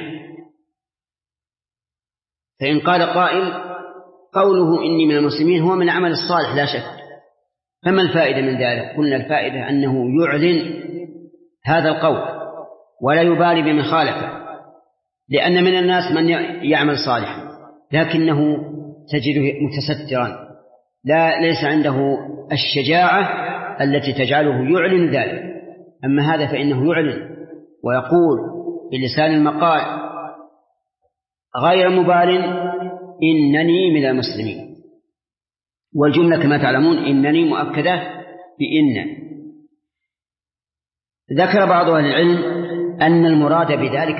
فإن قال قائل قوله إني من المسلمين هو من العمل الصالح لا شك، فما الفائدة من ذلك؟ قلنا الفائدة أنه يعلن هذا القول ولا يبالي بمن خالفه، لأن من الناس من يعمل صالحا لكنه تجده متسترا، ليس عنده الشجاعة التي تجعله يعلن ذلك. أما هذا فإنه يعلن ويقول بلسان المقال غير مبال: إنني من المسلمين. والجملة كما تعلمون إنني مؤكدة بإن. ذكر بعض أهل العلم أن المراد بذلك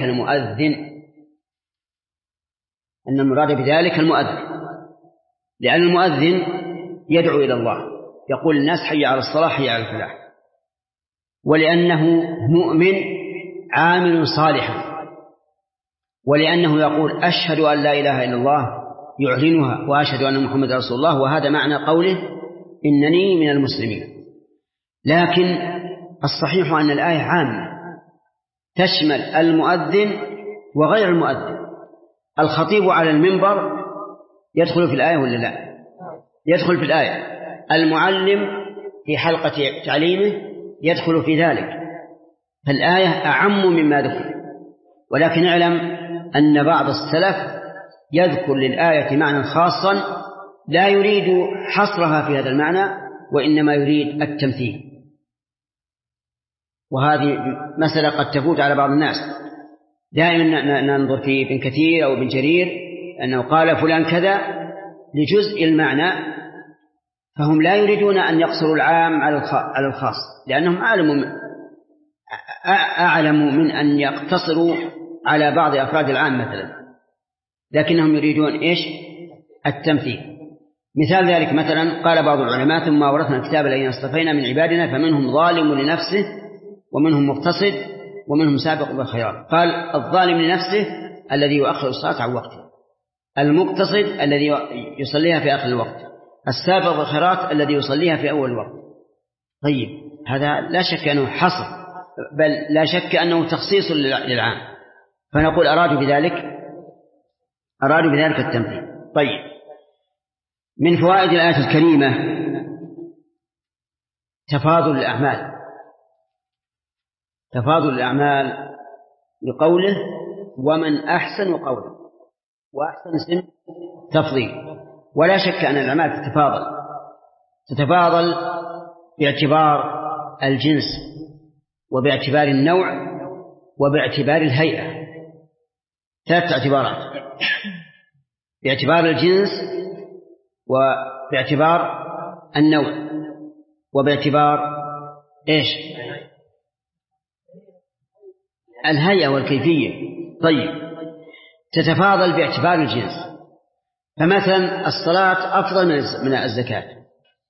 المؤذن، لأن المؤذن يدعو إلى الله، يقول الناس حي على الصلاة حي على الفلاح، ولأنه مؤمن عامل صالحا، ولأنه يقول أشهد أن لا إله إلا الله يعلنها وأشهد أن محمد رسول الله، وهذا معنى قوله إنني من المسلمين. لكن الصحيح أن الآية عامة تشمل المؤذن وغير المؤذن. الخطيب على المنبر يدخل في الآية ولا لا؟ يدخل في الآية. المعلم في حلقة تعليمه يدخل في ذلك. فالآية أعم مما ذكر. ولكن اعلم أن بعض السلف يذكر للآية معنى خاصا لا يريد حصرها في هذا المعنى، وإنما يريد التمثيل. وهذه مسألة قد تفوت على بعض الناس. دائما ننظر في ابن كثير أو ابن جرير أنه قال فلان كذا لجزء المعنى، فهم لا يريدون أن يقصروا العام على الخاص، لأنهم أعلم من أن يقتصروا على بعض أفراد العام مثلا، لكنهم يريدون إيش؟ التمثيل. مثال ذلك مثلا قال بعض العلماء: ثم ورثنا الكتاب الذين اصطفينا من عبادنا فمنهم ظالم لنفسه ومنهم مقتصد ومنهم سابق بالخيرات. قال: الظالم لنفسه الذي يؤخر الصلاة عن وقتها، المقتصد الذي يصليها في آخر الوقت، السابق بالخيرات الذي يصليها في أول الوقت. طيب، هذا لا شك أنه حصر، بل لا شك أنه تخصيص للعام، فنقول أرادوا بذلك التمثيل. طيب، من فوائد الآية الكريمة تفاضل الأعمال لقوله: ومن أحسن قولا، وأحسن اسم تفضيل. ولا شك أن الأعمال تتفاضل باعتبار الجنس وباعتبار النوع وباعتبار الهيئة. 3 اعتبارات: باعتبار الجنس وباعتبار النوع وباعتبار إيش؟ الهيئة والكيفية. طيب، تتفاضل باعتبار الجنس. فمثلا الصلاة أفضل من الزكاة.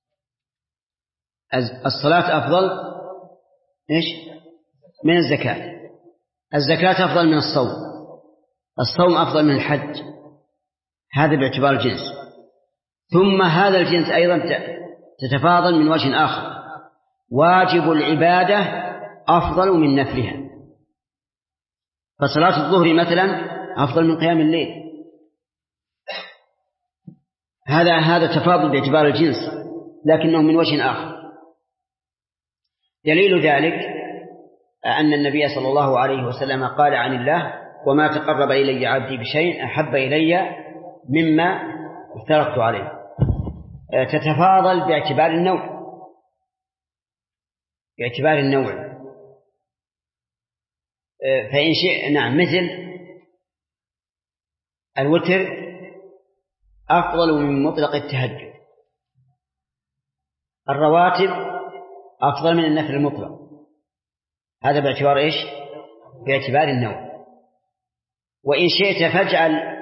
الصلاة أفضل إيش؟ من الزكاة. الزكاة أفضل من الصوم أفضل من الحج. هذا باعتبار الجنس. ثم هذا الجنس أيضا تتفاضل من وجه آخر: واجب العبادة أفضل من نفلها. فصلاة الظهر مثلا أفضل من قيام الليل. هذا تفاضل باعتبار الجنس، لكنه من وجه آخر. دليل ذلك أن النبي صلى الله عليه وسلم قال عن الله: وما تقرب إلي عبدي بشيء أحب إلي مما افترضت عليه. تتفاضل باعتبار النوع. فإن شئنا مثل الوتر أفضل من مطلق التهجد، الرواتب أفضل من النفل المطلق. هذا باعتبار إيش؟ باعتبار النوع. وإن شئت فاجعل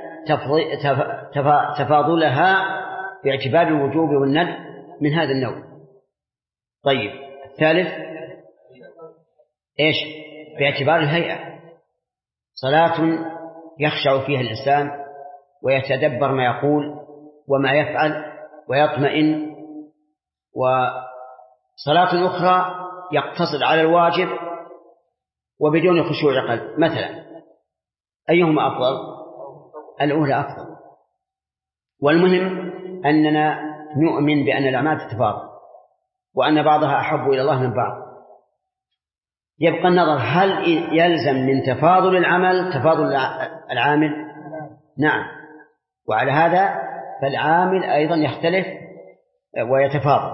تفاضلها باعتبار الوجوب والندب من هذا النوع. طيب الثالث إيش؟ باعتبار الهيئة، صلاة يخشع فيها الإنسان ويتدبر ما يقول وما يفعل ويطمئن، وصلاة أخرى يقتصر على الواجب وبدون خشوع قلب مثلا. أيهما أفضل؟ الأولى أفضل. والمهم أننا نؤمن بأن الأعمال تتفاضل وأن بعضها أحب إلى الله من بعض. يبقى النظر هل يلزم من تفاضل العمل تفاضل العامل؟ نعم. وعلى هذا فالعامل أيضا يختلف ويتفاضل.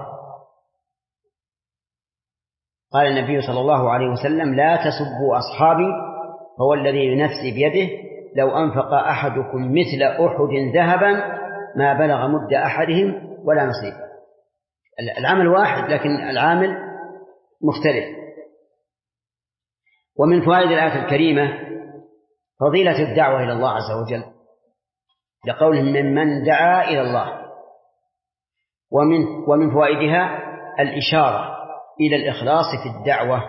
قال النبي صلى الله عليه وسلم: لا تسبوا أصحابي فهو الذي نفسي بيده لو أنفق أحدكم مثل أحد ذهبا ما بلغ مد أحدهم ولا نصيبه. العمل واحد لكن العامل مختلف. ومن فوائد الآية الكريمة فضيلة الدعوة إلى الله عز وجل لقوله: ممن دعا إلى الله. ومن فوائدها الإشارة إلى الإخلاص في الدعوة.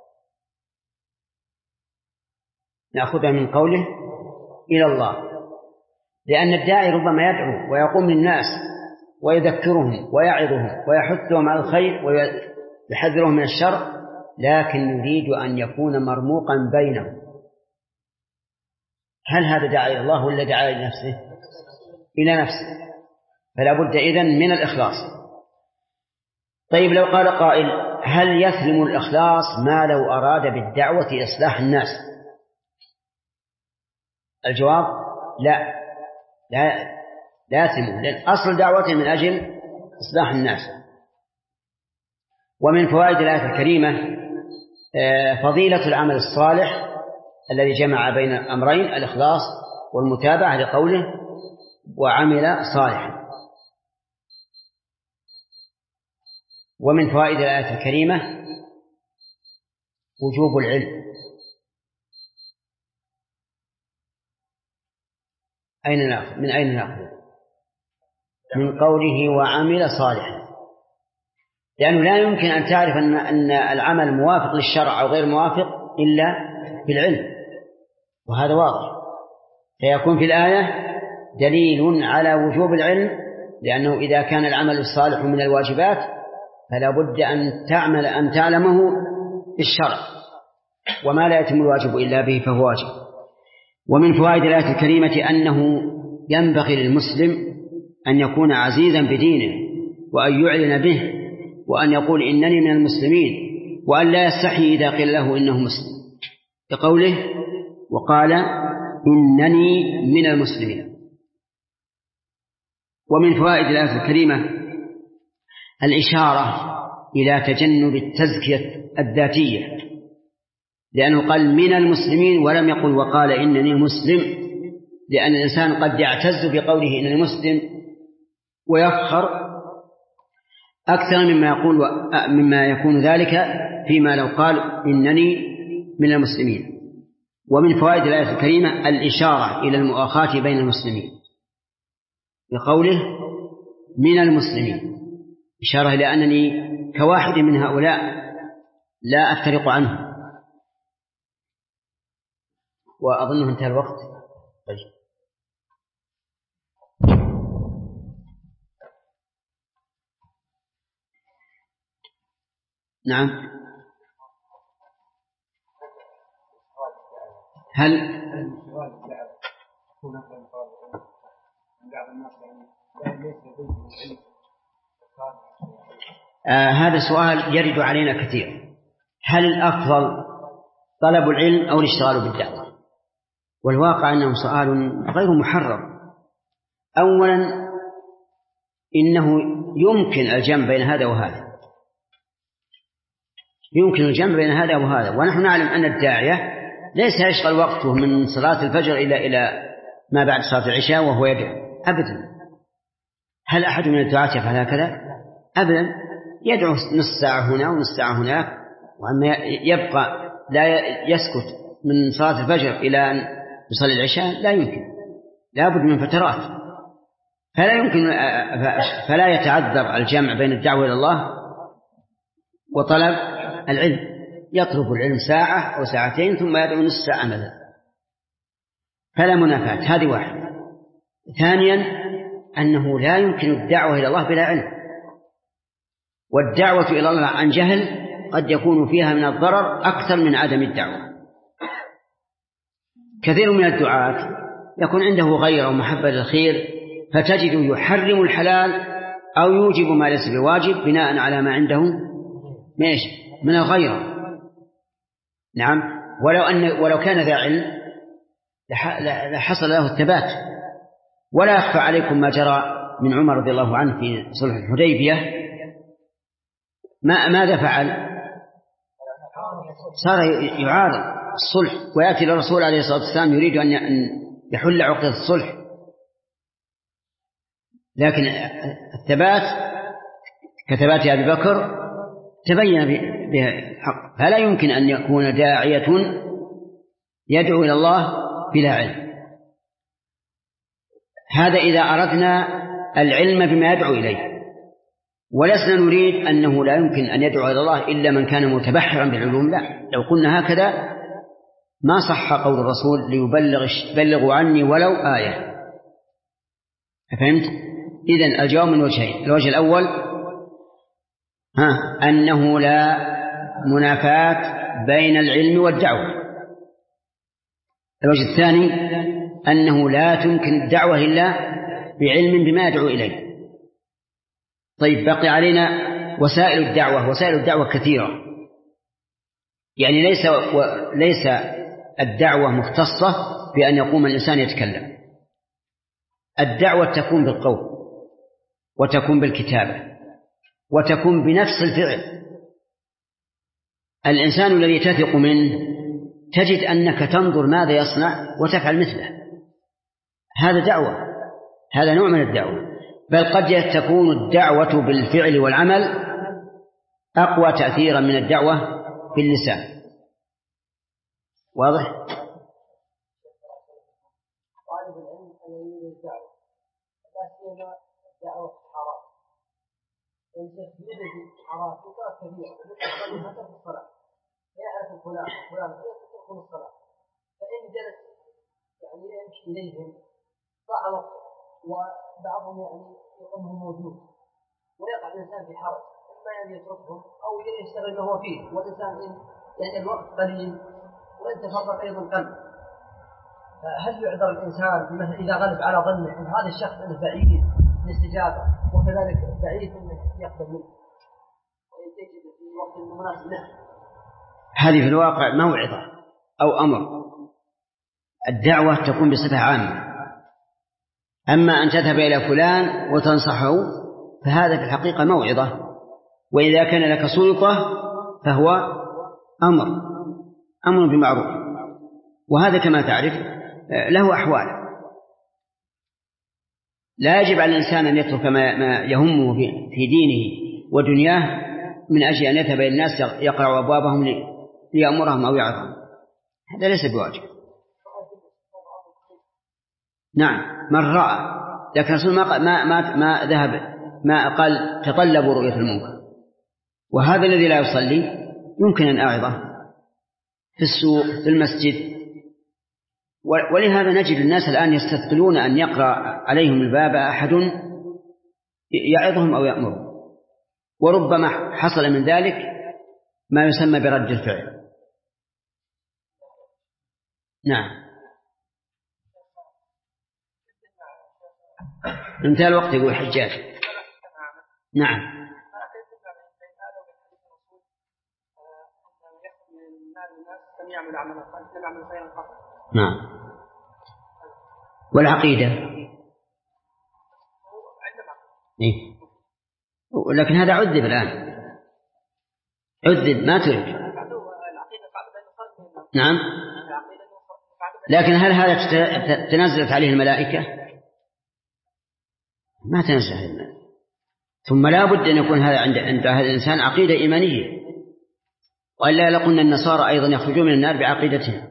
نأخذها من قوله إلى الله، لأن الداعي ربما يدعو ويقوم للناس ويذكرهم ويعظهم ويحثهم على الخير ويحذرهم من الشر، لكن يريد أن يكون مرموقا بينهم. هل هذا داعي إلى الله ولا داعي لنفسه؟ إلى نفسه. فلا بد إذن من الإخلاص. طيب لو قال قائل: هل يسلم الإخلاص ما لو أراد بالدعوة إصلاح الناس؟ الجواب: لا يسلم، لأن أصل دعوته من أجل إصلاح الناس. ومن فوائد الآية الكريمة فضيلة العمل الصالح الذي جمع بين أمرين: الإخلاص والمتابعة، لقوله: وعمل صالحا. ومن فوائد الآية الكريمة وجوب العلم. من أين نأخذ؟ من قوله: وعمل صالحا، لأنه لا يمكن أن تعرف أن العمل موافق للشرع أو غير موافق إلا بالعلم، وهذا واضح. فيكون في الآية دليل على وجوب العلم، لأنه إذا كان العمل الصالح من الواجبات فلا بد أن تعلمه بالشرع، وما لا يتم الواجب إلا به فهو واجب. ومن فوائد الآية الكريمة أنه ينبغي للمسلم أن يكون عزيزا بدينه وأن يعلن به وأن يقول: إنني من المسلمين، وأن لا يستحي إذا قيل له إنه مسلم، بقوله: وقال إنني من المسلمين. ومن فوائد الآية الكريمة الإشارة إلى تجنب التزكية الذاتية، لأنه قال من المسلمين ولم يقل وقال إنني مسلم، لأن الإنسان قد يعتز بقوله إنني مسلم ويفخر أكثر مما يكون ذلك فيما لو قال إنني من المسلمين. ومن فوائد الآية الكريمة الإشارة إلى المؤاخاة بين المسلمين بقوله من المسلمين، إشارة إلى أنني كواحد من هؤلاء لا أفترق عنه. وأظنه انتهى الوقت. طيب. نعم. هل هذا السؤال يرد علينا كثير. هل الأفضل طلب العلم أو الاشتغال بالدعوة؟ والواقع أنه سؤال غير محرر. أولا إنه يمكن الجمع بين هذا وهذا، يمكن الجمع بين هذا وهذا، ونحن نعلم أن الداعية ليس يشغل وقته من صلاة الفجر إلى ما بعد صلاة العشاء وهو يدعو أبدا. هل أحد من الدعاة يفعل هكذا؟ أبدا. يدعو نص ساعة هنا ونص ساعة هناك، وأما يبقى لا يسكت من صلاة الفجر إلى أن يصلي العشاء لا يمكن، لا بد من فترات. فلا يتعذر الجمع بين الدعوة إلى الله وطلب العلم، يطلب العلم ساعة أو ساعتين ثم يدعو نص ساعة مثلا، فلا منافاة. هذه واحد. ثانيا أنه لا يمكن الدعوة إلى الله بلا علم، والدعوة إلى الله عن جهل قد يكون فيها من الضرر أكثر من عدم الدعوة. كثير من الدعاة يكون عنده غيرة ومحبة للخير، فتجد يحرم الحلال أو يوجب ما ليس بواجب بناء على ما عنده من الغيرة. نعم، ولو كان ذا علم لحصل له الثبات. ولا يخفى عليكم ما جرى من عمر رضي الله عنه في صلح الحديبية. ماذا فعل؟ صار يعارض الصلح ويأتي للرسول عليه الصلاة والسلام يريد أن يحل عقدة الصلح، لكن الثبات كثبات أبي بكر تبين بحق. فلا يمكن أن يكون داعية يدعو إلى الله بلا علم. هذا إذا أردنا العلم بما يدعو إليه، ولسنا نريد أنه لا يمكن أن يدعو إلى الله إلا من كان متبحرا بالعلوم. لا، لو قلنا هكذا ما صح قول الرسول ليبلغوا عني ولو آية. فهمت؟ إذن الجواب من وجهين. الوجه الأول أنه لا منافاة بين العلم والدعوة. الوجه الثاني أنه لا تمكن الدعوة إلا بعلم بما يدعو إليه. طيب، بقي علينا وسائل الدعوة. وسائل الدعوة كثيرة، يعني ليس الدعوة مختصة بأن يقوم الإنسان يتكلم. الدعوة تكون بالقول، وتكون بالكتابة، وتكون بنفس الفعل. الإنسان الذي تثق منه تجد أنك تنظر ماذا يصنع وتفعل مثله. هذا دعوة، هذا نوع من الدعوة. بل قد تكون الدعوة بالفعل والعمل أقوى تأثيرا من الدعوة باللسان. واضح؟ طالب العلم أن يريد الدعوة، لا سيما دعوة الحرام. يوجد حرام وقت كبير مثل مثلا في الصلاة، يعرف فلان يتركون الصلاة، فإن جلس يعني يمشي إليهم ضاع وقت، وبعضهم يعني يظنه موجود، ويقع الإنسان في حرج، إما أن يتركهم أو يشتغل ما هو فيه، والإنسان يعني الوقت قليل ويتفرق أيضا القلب. هل يعذر الإنسان مثلا إذا غلب على ظنه أن هذا الشخص أنه بعيد من الاستجابة، وكذلك بعيد أنه يقبل منه ويتجد في وقت مناسب له؟ هذه في الواقع موعظة أو أمر. الدعوة تكون بصفة عامة. أما أن تذهب إلى فلان وتنصحه فهذا في الحقيقة موعظة، وإذا كان لك سلطة فهو أمر بمعروف. وهذا كما تعرف له أحوال. لا يجب على الإنسان أن يترك ما يهمه في دينه ودنياه من أجل أن يذهب إلى الناس يقرأ أبوابهم ليأمرهم أو يعظهم. هذا ليس بواجب. نعم، من رأى، لكن رسول ما ذهب، ما قال تطلبوا رؤية المنكر. وهذا الذي لا يصلي يمكن أن أعظه في السوق في المسجد. ولهذا نجد الناس الآن يستثقلون أن يقرأ عليهم الباب أحد يعظهم أو يأمرهم، وربما حصل من ذلك ما يسمى برد الفعل. نعم. انتهى الوقت يقول حجاج. نعم. نعم. والعقيدة إيه؟ لكن هذا عذب الآن، عذب ما تريد. نعم. لكن هل هذا تنزلت عليه الملائكة؟ ما تنزل عليه الملائكة. ثم لا بد أن يكون هذا عند هذا الإنسان عقيدة إيمانية، وإلا لقلنا النصارى أيضا يخرجون من النار بعقيدتهم.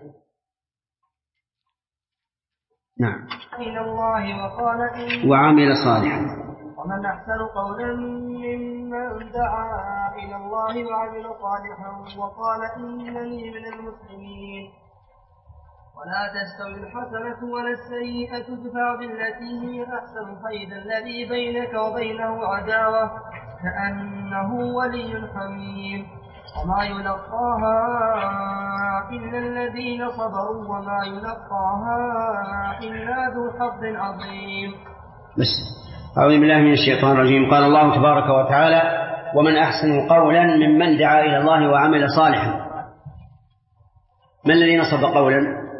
نعم. إلى الله وقال وعمل صالحا. ومن أحسن قولا ممن دعا إلى الله وعمل صالحا وقال إنني من المسلمين. ولا تستوي الحسنة ولا السيئة ادفع بالتي هي أحسن فإذا الذي بينك وبينه عداوة كأنه ولي حميم وما يلقاها إلا الذين صبروا وما يلقاها إلا ذو حظ عظيم. بس أعوذ بالله من الشيطان الرجيم. قال الله تبارك وتعالى ومن أحسن قولا ممن دعا إلى الله وعمل صالحا. من الذي نصب قولا؟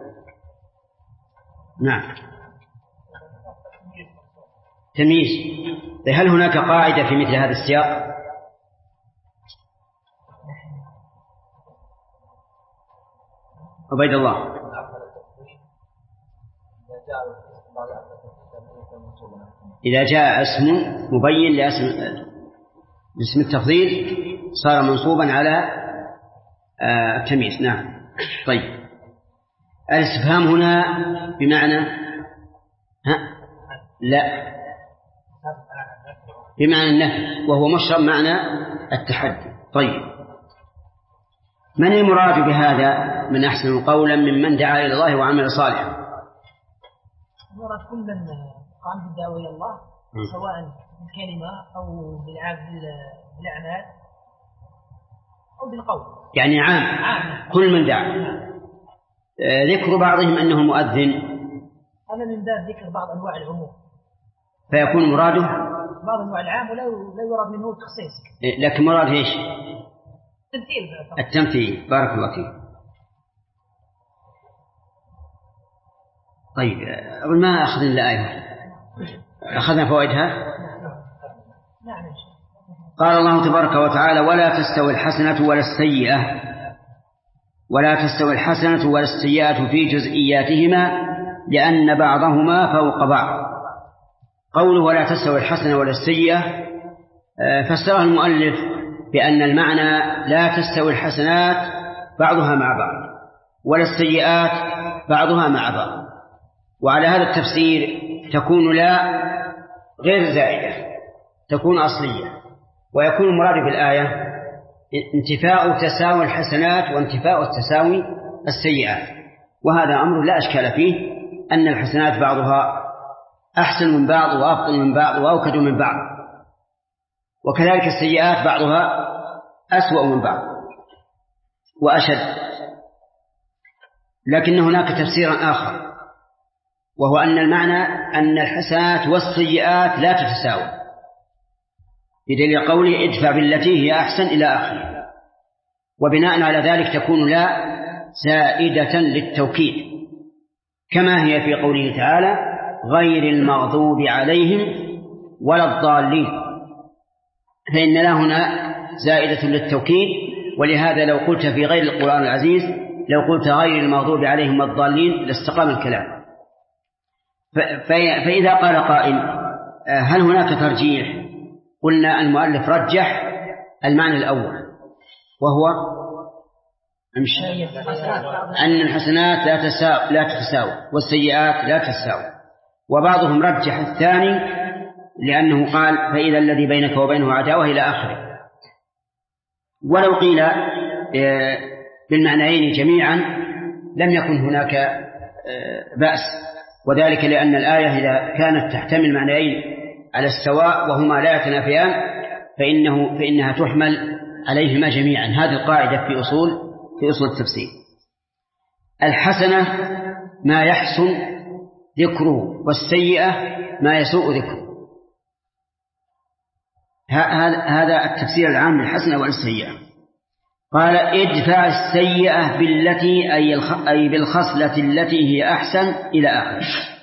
نعم تمييز. هل هناك قاعدة في مثل هذا السياق؟ عبيد الله. إذا جاء اسم مبين لاسم التفضيل صار منصوبا على التمييز. نعم. طيب الاستفهام هنا بمعنى لا بمعنى النفي، وهو مشرب معنى التحدي. طيب من المراد بهذا من أحسن قولا ممن دعا إلى الله وعمل صالحا؟ المراد كل من قام بالدعوة إلى الله سواء بالكلمة أو بالأعمال أو بالقول، يعني عام. كل من دعا. ذكر بعضهم أنه مؤذن هذا من باب ذكر بعض أنواع العموم، فيكون مراده بعض أنواع العام ولا يراد منه التخصيص، لكن مراد إيش؟ التمثيل. بارك الله فيك. طيب ما أخذنا الآية، أخذنا فوائدها. قال الله تبارك وتعالى ولا تستوي الحسنة ولا السيئة. ولا تستوي الحسنة ولا السيئة في جزئياتهما لأن بعضهما فوق بعض. قوله ولا تستوي الحسنة ولا السيئة فسرها المؤلف بأن المعنى لا تستوي الحسنات بعضها مع بعض ولا السيئات بعضها مع بعض. وعلى هذا التفسير تكون لا غير زائدة، تكون أصلية، ويكون المراد بالآية انتفاء تساوي الحسنات وانتفاء التساوي السيئات. وهذا أمر لا أشكال فيه، أن الحسنات بعضها أحسن من بعض وأفضل من بعض وأوكد من بعض، وكذلك السيئات بعضها أسوأ من بعض وأشد. لكن هناك تفسيرا آخر، وهو أن المعنى أن الحسنات والسيئات لا تتساوي، بدليل قوله ادفع بالتي هي أحسن إلى آخره. وبناء على ذلك تكون لا زائدة للتوكيد، كما هي في قوله تعالى غير المغضوب عليهم ولا الضالين، فإن لا هنا زائدة للتوكيد. ولهذا لو قلت في غير القرآن العزيز لو قلت غير المغضوب عليهم ولا الضالين لاستقام الكلام. فإذا قال قائل هل هناك ترجيح؟ قلنا المؤلف رجح المعنى الأول، وهو أن الحسنات لا تتساوي والسيئات لا تتساوي. وبعضهم رجح الثاني لأنه قال فإذا الذي بينك وبينه عداوة إلى آخره. ولو قيل بالمعنيين جميعا لم يكن هناك بأس، وذلك لأن الآية إذا كانت تحتمل معنيين على السواء وهما لا يتنافيان فإنها تحمل عليهما جميعا. هذه القاعدة في أصول التفسير. الحسنة ما يحسن ذكره، والسيئة ما يسوء ذكره. هذا التفسير العام للحسنة والسيئة. قال ادفع السيئة بالتي أي بالخصلة التي هي أحسن إلى آخره.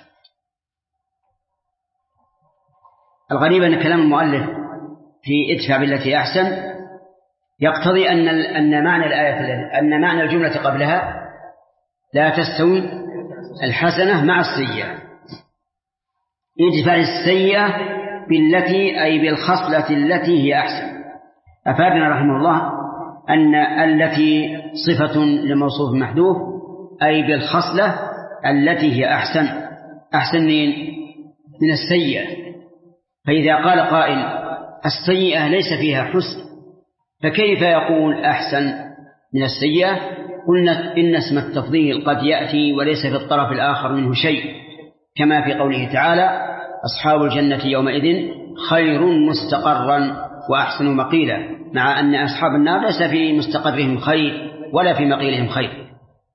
الغريب أن كلام المؤلف في ادفع بالتي أحسن يقتضي أن معنى الآية أن معنى الجملة قبلها لا تستوي الحسنة مع السيئة. ادفع السيئة بالتي أي بالخصلة التي هي أحسن. أفادنا رحمه الله أن التي صفة لموصوف محذوف أي بالخصلة التي هي أحسن. أحسن من السيئة. فإذا قال قائل السيئة ليس فيها حسن فكيف يقول أحسن من السيئة؟ قلنا إن اسم التفضيل قد يأتي وليس في الطرف الآخر منه شيء، كما في قوله تعالى أصحاب الجنة يومئذ خير مستقرا وأحسن مقيلا، مع أن أصحاب النار ليس في مستقرهم خير ولا في مقيلهم خير.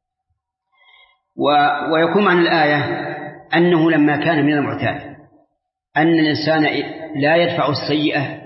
ويكون عن الآية أنه لما كان من المعتاد أن الإنسان لا يدفع السيئة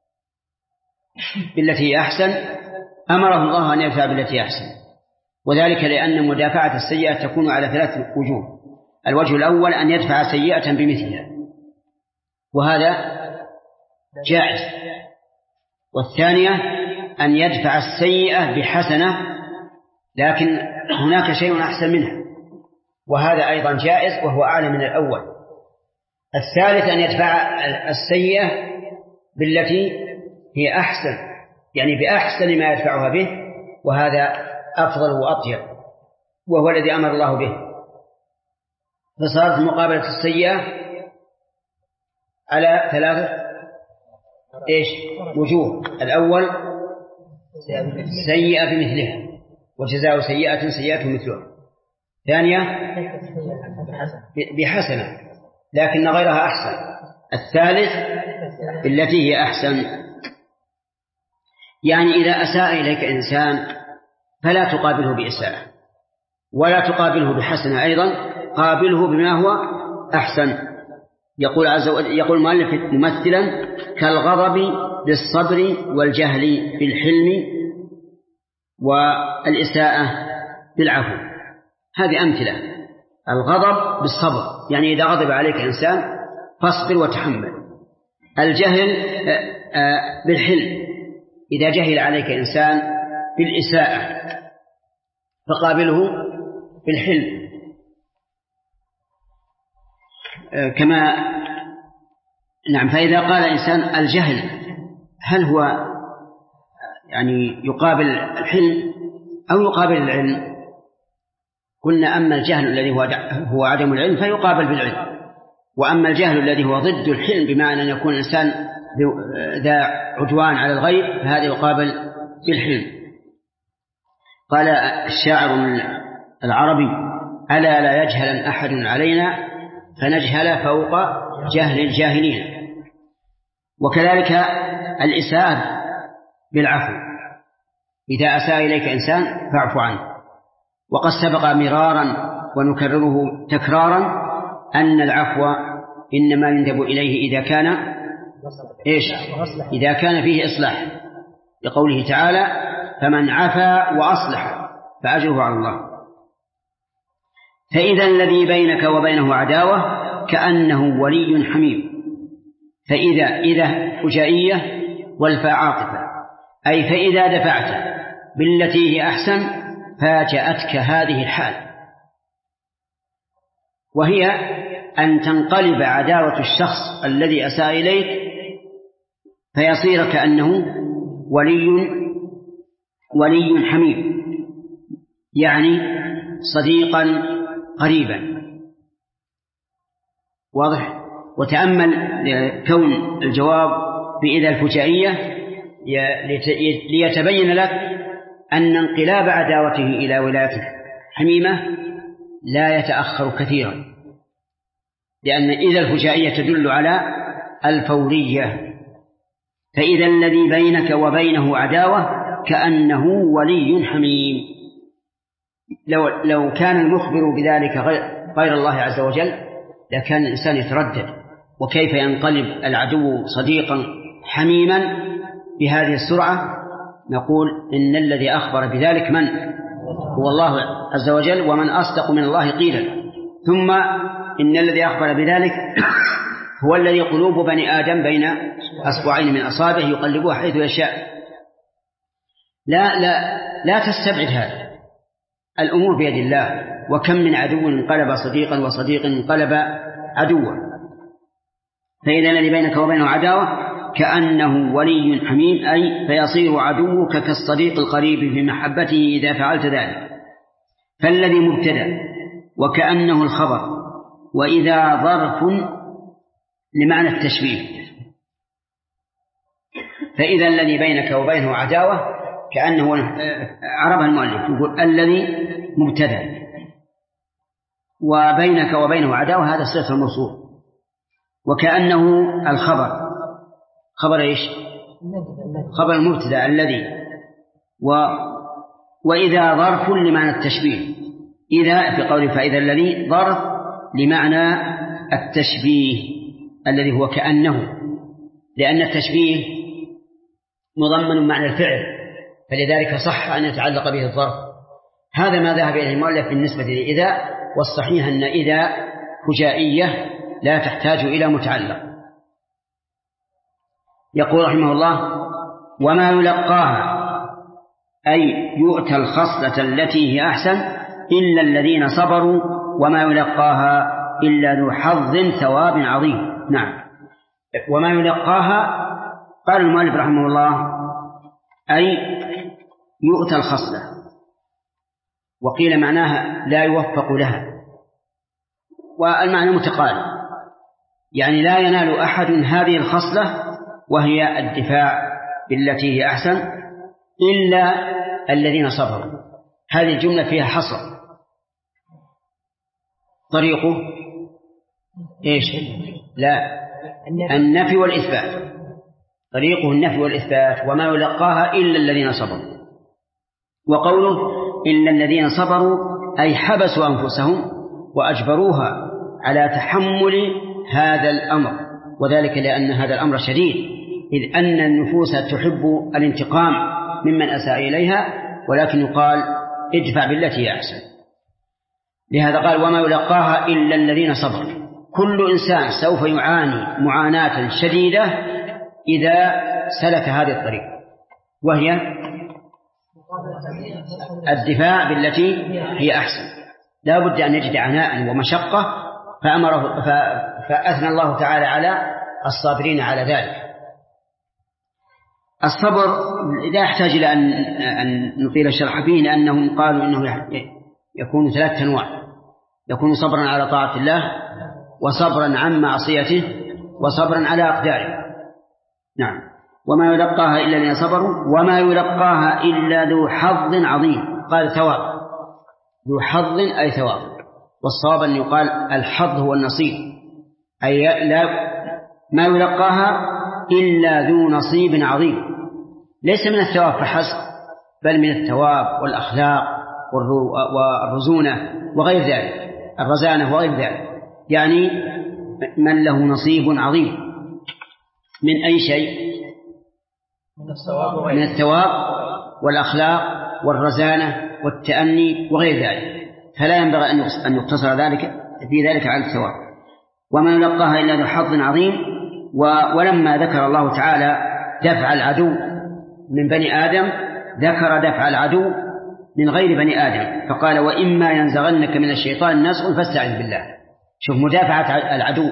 بالتي أحسن أمره الله أن يدفع بالتي أحسن، وذلك لأن مدافعة السيئة تكون على 3 وجوه. الوجه الأول أن يدفع سيئة بمثلها وهذا جائز، والثانية أن يدفع السيئة بحسنة لكن هناك شيء أحسن منها وهذا أيضا جائز وهو أعلى من الأول. الثالث أن يدفع السيئة بالتي هي أحسن، يعني بأحسن ما يدفعها به، وهذا أفضل وأطيب وهو الذي أمر الله به. فصارت مقابلة السيئة على 3 وجوه. الأول سيئة بمثلها وجزاء سيئة سيئة مثلها. ثانية بحسنة لكن غيرها أحسن. الثالث التي هي أحسن، يعني إذا أساء إليك إنسان فلا تقابله بإساءة ولا تقابله بحسنة، أيضا قابله بما هو أحسن. يقول المؤلف ممثلا كالغضب بالصبر والجهل بالحلم والإساءة بالعفو. هذه أمثلة. الغضب بالصبر، يعني إذا غضب عليك إنسان فاصبر وتحمل. الجهل بالحلم، إذا جهل عليك إنسان بالإساءة فقابله بالحلم. كما نعم. فإذا قال إنسان الجهل هل هو يعني يقابل الحلم أو يقابل العلم؟ قلنا أما الجهل الذي هو عدم العلم فيقابل بالعلم، وأما الجهل الذي هو ضد الحلم بمعنى أن يكون إنسان ذا عدوان على الغير فهذا يقابل بالحلم. قال الشاعر العربي ألا لا يجهل أحد علينا فنجهل فوق جهل الجاهلين. وكذلك الإساءة بالعفو، إذا أساء إليك إنسان فاعف عنه. وقد سبق مرارا ونكرره تكرارا أن العفو إنما يندب إليه إذا كان إذا كان فيه إصلاح، لقوله تعالى فمن عفا وأصلح فأجره على الله. فإذا الذي بينك وبينه عداوة كأنه ولي حميم. فإذا فجائية والفاء عاطفة، أي فإذا دفعت بالتي هي أحسن فاجأتك هذه الحال، وهي أن تنقلب عداوة الشخص الذي أساء إليك فيصير كأنه ولي حميم، يعني صديقا قريبا. واضح؟ وتأمل كون الجواب بإذا الفجائية ليتبين لك أن انقلاب عداوته إلى ولاية حميمة لا يتأخر كثيرا، لأن إذا الفجائية تدل على الفورية. فإذا الذي بينك وبينه عداوة كأنه ولي حميم. لو كان المخبر بذلك غير الله عز وجل لكان الإنسان يتردد، وكيف ينقلب العدو صديقا حميما بهذه السرعة؟ نقول إن الذي أخبر بذلك من هو الله عز وجل، ومن أصدق من الله قيلا. ثم إن الذي أخبر بذلك هو الذي قلوب بني آدم بين أصبعين من أصابعه يقلبها حيث يشاء. لا تستبعد هذا، الأمور بيد الله. وكم من عدو انقلب صديقا وصديق انقلب عدوا. فإذا الذي بينك وبينه عداوة كأنه ولي حميم، أي فيصير عدوك كالصديق القريب في محبته إذا فعلت ذلك. فالذي مبتدأ وكأنه الخبر، وإذا ظرف لمعنى التشبيه. فإذا الذي بينك وبينه عداوة كأنه عربها المؤلف يقول الذي مبتدأ، وبينك وبينه عداوة هذا صفة الموصول، وكأنه الخبر. خبر إيش؟ خبر المبتدأ الذي، وإذا ظرف لمعنى التشبيه. إذا في قوله فإذا الذي ظرف لمعنى التشبيه الذي هو كأنه، لأن التشبيه مضمن معنى الفعل، فلذلك صح أن يتعلق به الظرف. هذا ما ذهب إليه المؤلف بالنسبة لإذا، والصحيح أن إذا فجائية لا تحتاج إلى متعلق. يقول رحمه الله وما يلقاها أي يؤتى الخصلة التي هي أحسن إلا الذين صبروا وما يلقاها إلا ذو حظ ثواب عظيم. نعم. وما يلقاها قال المؤلف رحمه الله أي يؤتى الخصلة، وقيل معناها لا يوفق لها، والمعنى متقارب، يعني لا ينال أحد هذه الخصلة وهي الدفاع بالتي هي أحسن إلا الذين صبروا. هذه الجملة فيها حصر. طريقه إيش؟ لا، النفي والإثبات. طريقه النفي والإثبات، وما يلقاها إلا الذين صبروا. وقوله إلا الذين صبروا أي حبسوا أنفسهم وأجبروها على تحمل هذا الأمر، وذلك لأن هذا الأمر شديد، إذ أن النفوس تحب الانتقام ممن أساء إليها، ولكن يقال ادفع بالتي هي أحسن. لهذا قال وما يلقاها إلا الذين صبروا. كل إنسان سوف يعاني معاناة شديدة إذا سلك هذه الطريق، وهي الدفاع بالتي هي أحسن. لا بد أن يجد عناء ومشقة، فأثنى الله تعالى على الصابرين على ذلك. الصبر لا يحتاج إلى أن نطيل الشرح فيه، لأنهم قالوا إنه يكون 3 أنواع: يكون صبرا على طاعة الله، وصبرا عن معصيته، وصبرا على أقداره. نعم. وما يلقاها إلا الذين صبروا وما يلقاها إلا ذو حظ عظيم. قال ثواب، ذو حظ أي ثواب، والصواب أن يقال الحظ هو النصيب، أي لا ما يلقاها إلا ذو نصيب عظيم، ليس من الثواب فحسب، بل من الثواب والأخلاق والرزونة وغير ذلك، الرزانة وغير ذلك، يعني من له نصيب عظيم من أي شيء؟ من الثواب والأخلاق والرزانة والتأني وغير ذلك، فلا ينبغي أن يقتصر ذلك في ذلك على الثواب. وما يلقاها إلا ذو حظ عظيم. ولما ذكر الله تعالى دفع العدو من بني آدم ذكر دفع العدو من غير بني آدم، فقال وإما ينزغنك من الشيطان نزغ فاستعذ بالله. شوف، مدافعة العدو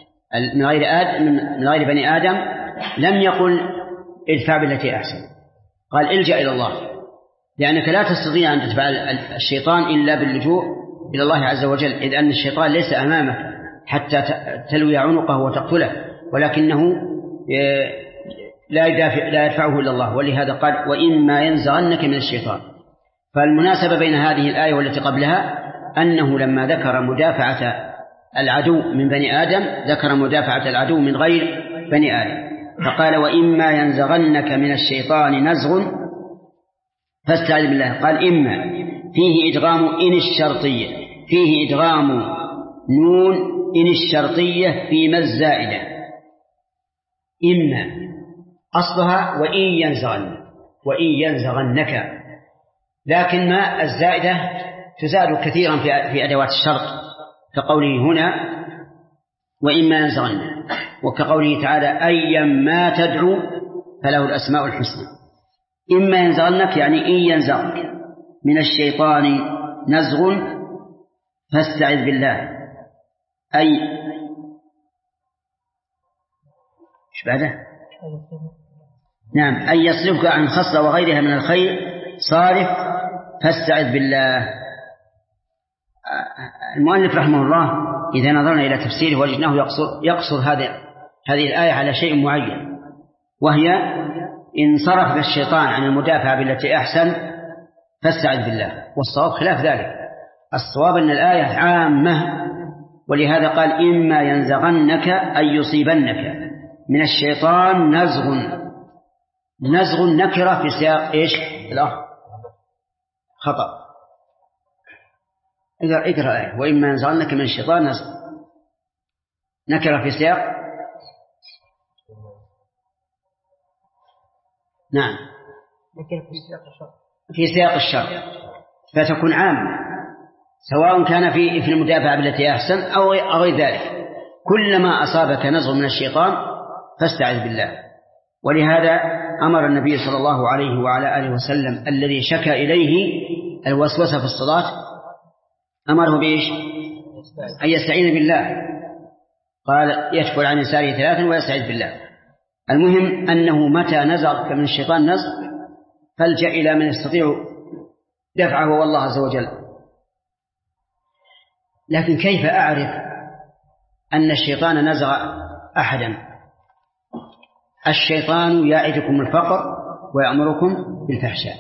من غير بني آدم، لم يقل ادفع بالتي أحسن، قال الجأ إلى الله، لأنك لا تستطيع أن تدفع الشيطان إلا باللجوء إلى الله عز وجل، إذ أن الشيطان ليس أمامك حتى تلوي عنقه وتقتله، ولكنه لا يدفعه إلا الله، ولهذا قال وإما ينزغنك من الشيطان. فالمناسبة بين هذه الآية والتي قبلها أنه لما ذكر مدافعة العدو من بني آدم ذكر مدافعة العدو من غير بني آدم، فقال وإما ينزغنك من الشيطان نزغ فاستعذ بالله. قال إما فيه إدغام إن الشرطية، فيه إدغام نون إن الشرطية في ما الزائدة. إما أصلها وإن ينزغنك، لكن ما الزائدة تزاد كثيرا في أدوات الشرط، كقوله هنا وإما ينزغنك، وكقوله تعالى أيا ما تدعو فله الأسماء الحسنى. إما ينزغنك يعني إن ينزغك من الشيطان نزغ فاستعذ بالله، أي إيش بعده؟ نعم، أن يصرفك عن خصلة وغيرها من الخير صارف فاستعذ بالله. المؤلف رحمه الله إذا نظرنا إلى تفسيره وجدناه يقصر هذه الآية على شيء معين، وهي إن صرف الشيطان عن المدافعة بالتي أحسن فاستعذ بالله، والصواب خلاف ذلك. الصواب أن الآية عامة، ولهذا قال إما ينزغنك أن يصيبنك من الشيطان نزغ نكرة في سياق إيش الأخر خطأ. اقرأ آية وإما ينزغنك من الشيطان نزغ نكرة في سياق. نعم في سياق الشر، فتكون عامة سواء كان في المدافعة بالتي أحسن أو غير ذلك. كلما أصابك نزغ من الشيطان فاستعذ بالله. ولهذا أمر النبي صلى الله عليه وعلى آله وسلم الذي شكى إليه الوسوسة في الصلاة أمره بإيش؟ أن يستعين بالله. قال يشفع عن يساره 3 ويستعذ بالله. المهم أنه متى نزغك من الشيطان نزغ فالجأ إلى من يستطيع دفعه والله عز وجل. لكن كيف أعرف أن الشيطان نزغ أحدا؟ الشيطان يعدكم الفقر ويأمركم بالفحشاء.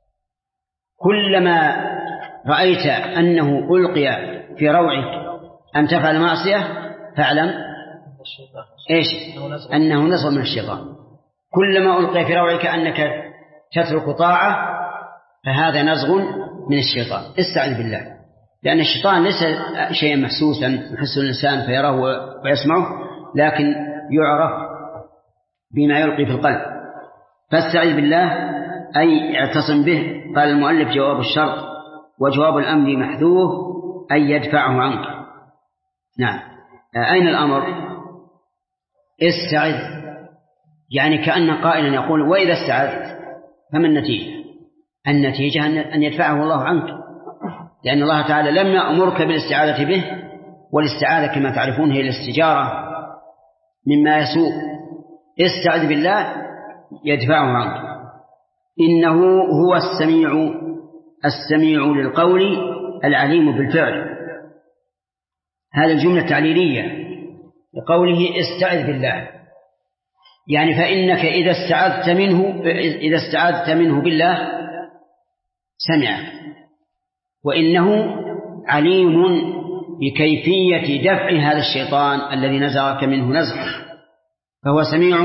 كلما رأيت أنه ألقي في روعك أن تفعل معصية فاعلم إيش؟ أنه نزغ من الشيطان. كلما ألقي في روعك أنك تترك طاعة فهذا نزغ من الشيطان. استعذ بالله، لأن الشيطان ليس شيئا محسوسا يحس الإنسان فيراه ويسمعه، لكن يعرف بما يلقي في القلب. فاستعذ بالله أي اعتصم به. قال المؤلف جواب الشرط وجواب الأمر محذوف أي يدفعه عنك. نعم. أين الأمر؟ استعذ، يعني كأن قائلا يقول وإذا استعذت فما النتيجة؟ النتيجة أن يدفعه الله عنك، لأن الله تعالى لم يأمرك بالاستعاذة به، والاستعاذة كما تعرفون هي الاستجارة مما يسوء. استعذ بالله يدفعه عنك. إنه هو السميع للقول العليم بالفعل. هذا الجملة التعليلية لقوله استعذ بالله، يعني فإنك إذا استعذت منه بالله سمعك، وإنه عليم بكيفية دفع هذا الشيطان الذي نزغك منه نزغا، فهو سميع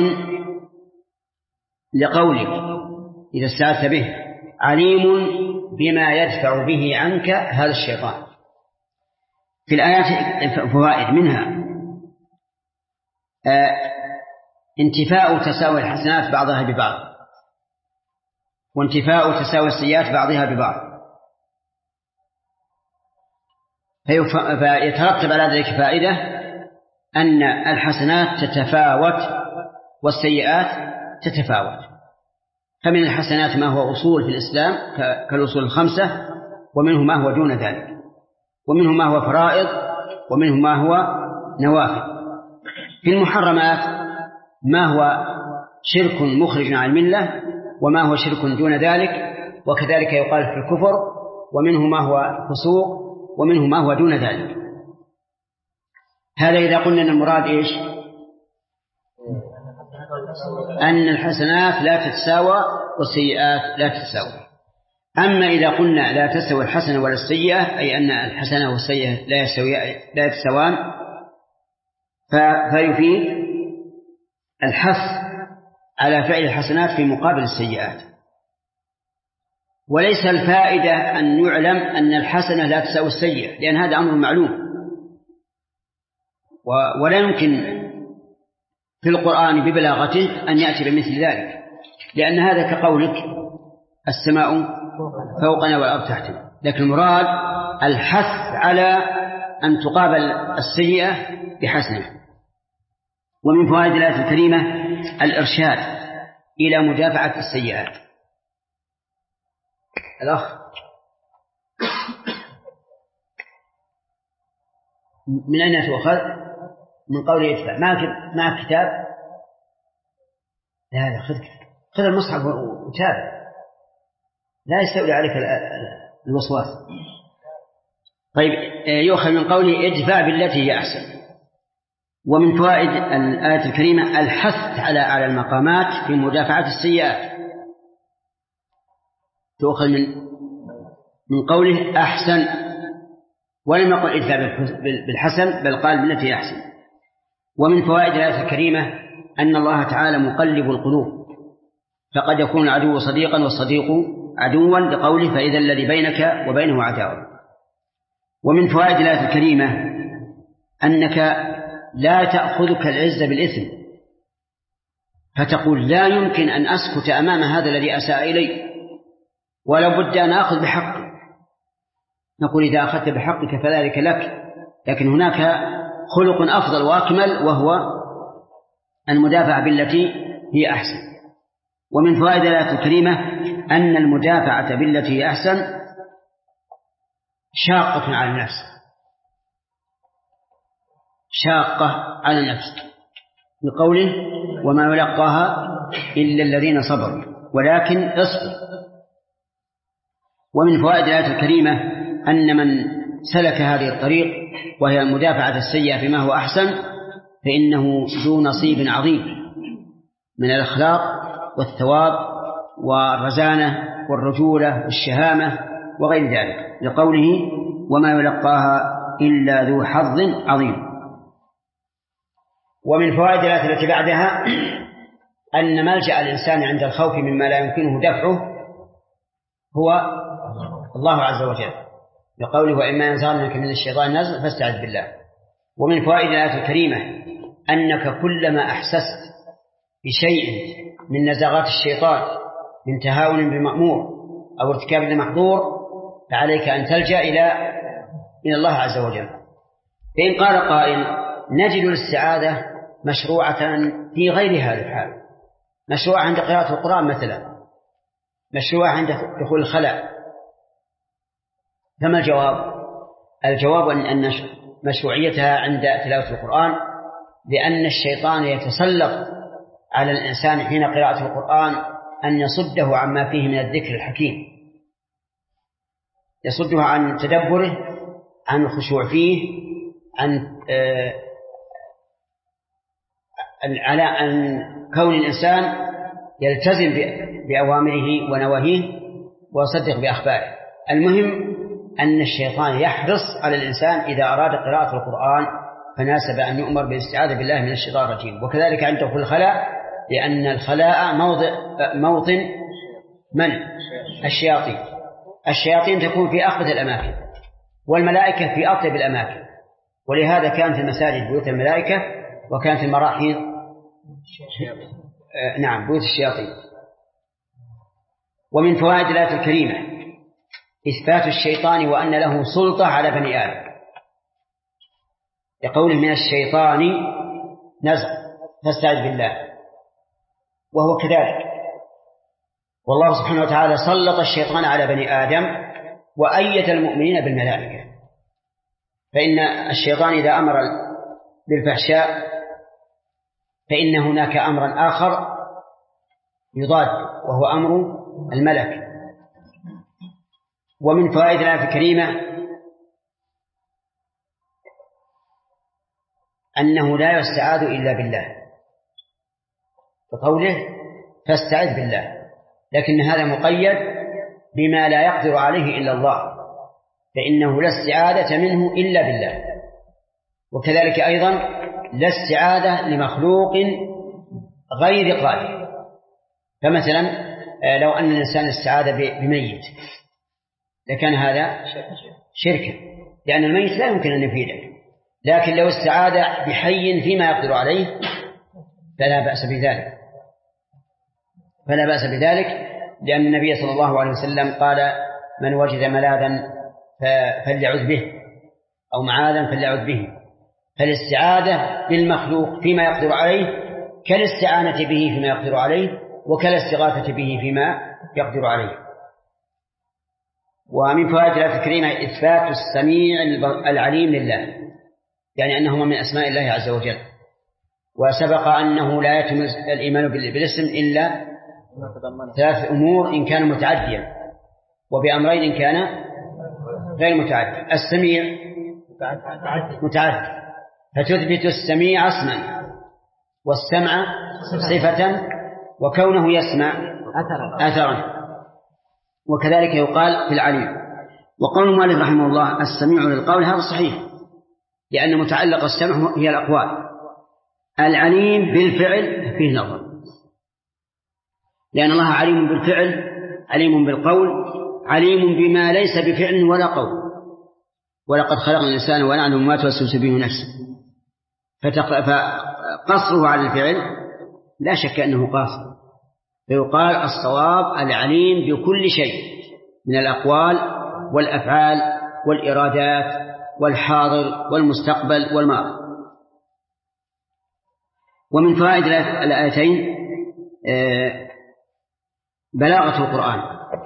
لقولك إذا استعذت به، عليم بما يدفع به عنك هذا الشيطان. في الآيات فوائد، منها انتفاء تساوي الحسنات بعضها ببعض، وانتفاء تساوي السيئات بعضها ببعض، فيترتب على ذلك فائدة أن الحسنات تتفاوت والسيئات تتفاوت. فمن الحسنات ما هو أصول في الإسلام كالأصول 5، ومنه ما هو دون ذلك، ومنه ما هو فرائض، ومنه ما هو نوافل. في المحرمات ما هو شرك مخرج عن الملة، وما هو شرك دون ذلك، وكذلك يقال في الكفر، ومنه ما هو فسوق، ومنه ما هو دون ذلك. هذا إذا قلنا أن المراد إيش؟ أن الحسنات لا تتساوى والسيئات لا تتساوى. أما إذا قلنا لا تستوي الحسنة ولا السيئة، أي أن الحسنة والسيئة لا يتساوان، فيفيد الحث على فعل الحسنات في مقابل السيئات. وليس الفائدة أن يعلم أن الحسنة لا تساوي السيئة، لأن هذا أمر معلوم، ولا يمكن في القرآن ببلاغته أن يأتي بمثل ذلك، لأن هذا كقولك السماء فوقنا والأرض تحتنا. لكن المراد الحث على أن تقابل السيئة بحسنة. ومن فوائد الآية الكريمة الإرشاد إلى مدافعة السيئات. الأخ من أين تؤخذ؟ من قوله ادفع. ما كتاب لا خذ المصحف وتابع، لا يستولي عليك الوسواس. طيب، يؤخذ من قوله ادفع بالتي هي أحسن. ومن فوائد الآية الكريمة الحث على المقامات في مدافعة السيئات. تؤخذ من قوله أحسن، ولم يقل ادفع بالحسن، بل قال بالتي هي أحسن. ومن فوائد الآية الكريمة أن الله تعالى مقلب القلوب، فقد يكون العدو صديقا والصديق عدوا، لقوله فإذا الذي بينك وبينه عداوة. ومن فوائد الآية الكريمة أنك لا تأخذك العزة بالإثم، فتقول لا يمكن أن أسكت أمام هذا الذي أساء إلي، ولا بد أن أخذ بحقي. نقول إذا أخذت بحقك فذلك لك، لكن هناك خلق أفضل وأكمل، وهو المدافع بالتي هي أحسن. ومن فوائد الآية الكريمة أن المدافعة بالتي هي أحسن شاقة على النفس، شاقة على النفس، بقوله وما يلقاها إلا الذين صبروا ولكن اصبر. ومن فوائد الآية الكريمة أن من سلك هذه الطريق وهي المدافعة السيئة بما هو أحسن فإنه ذو نصيب عظيم من الأخلاق والثواب والرزانة والرجولة والشهامة وغير ذلك، لقوله وما يلقاها إلا ذو حظ عظيم. ومن فوائد الآية التي بعدها أن ملجأ الإنسان عند الخوف مما لا يمكنه دفعه هو الله عز وجل، لقوله وإما ينزغنك من الشيطان نزغ فاستعذ بالله. ومن فوائد الآية الكريمة أنك كلما أحسست بشيء من نزغات الشيطان من تهاون بمأمور أو ارتكاب لمحظور فعليك أن تلجأ إلى الله عز وجل. فإن قال قائل نجد الاستعاذة مشروعة في غير هذا الحال، مشروعة عند قراءة القرآن مثلا، مشروعة عند دخول الخلاء، فما الجواب؟ الجواب أن مشروعيتها عند تلاوة القرآن، لأن الشيطان يتسلط على الإنسان حين قراءة القرآن أن يصده عما فيه من الذكر الحكيم، يصده عن تدبره، عن الخشوع فيه، على أن كون الإنسان يلتزم بأوامره ونواهيه ويصدق بأخباره. المهم أن الشيطان يحرص على الإنسان إذا أراد قراءة القرآن فناسب أن يؤمر بالاستعاذة بالله من الشيطان الرجيم. وكذلك عنده في الخلاء، لأن الخلاء موطن من؟ الشياطين تكون في أخبث الأماكن، والملائكة في أطيب الأماكن، ولهذا كانت المساجد بيوت الملائكة وكانت المراحيض بيوت الشياطين. ومن فوائد الآية الكريمة إثبات الشيطان وأن له سلطة على بني آدم، يقول من الشيطان نزغ فاستعذ بالله، وهو كذلك. والله سبحانه وتعالى سلط الشيطان على بني آدم وأيد المؤمنين بالملائكة، فإن الشيطان إذا أمر بالفحشاء فإن هناك أمرا آخر يضاد وهو أمر الملك. ومن فوائد الآية الكريمة أنه لا يستعاذ إلا بالله، بقوله فاستعذ بالله، لكن هذا مقيد بما لا يقدر عليه إلا الله، فإنه لا استعاذة منه إلا بالله. وكذلك أيضا لا استعاذة لمخلوق غير قادر. فمثلا لو أن الإنسان استعاذ بميت لكان هذا شركا، لأن الميت لا يمكن أن يفيدك، لكن لو استعاذ بحي فيما يقدر عليه فلا بأس بذلك، لأن النبي صلى الله عليه وسلم قال من وجد ملاذا فليعذ به أو معاذا فليعذ به. فالاستعاذة بالمخلوق فيما يقدر عليه كالاستعانة به فيما يقدر عليه، وكالاستغاثة به فيما يقدر عليه. ومن فوائد الآية الكريمة إثبات السميع العليم لله، يعني أنه من أسماء الله عز وجل. وسبق أنه لا يتم الإيمان بالاسم إلا 3 أمور إن كان متعديا، وبأمرين إن كان غير متعدي. السميع متعدي، فتثبت السميع اسما والسمع صفة وكونه يسمع أثرا. وكذلك يقال في العليم. وقول المؤلف رحمه الله السميع للقول هذا صحيح، لأن متعلق السمع هي الأقوال. العليم بالفعل فيه نظر، لأن الله عليم بالفعل، عليم بالقول، عليم بما ليس بفعل ولا قول. ولقد خلقنا الإنسان ونعلم ما توسوس به نفسه. فقصره على الفعل لا شك أنه قاصر، فيقال الصواب العليم بكل شيء من الأقوال والأفعال والإرادات والحاضر والمستقبل والماضي. ومن فوائد الآيتين بلاغة القرآن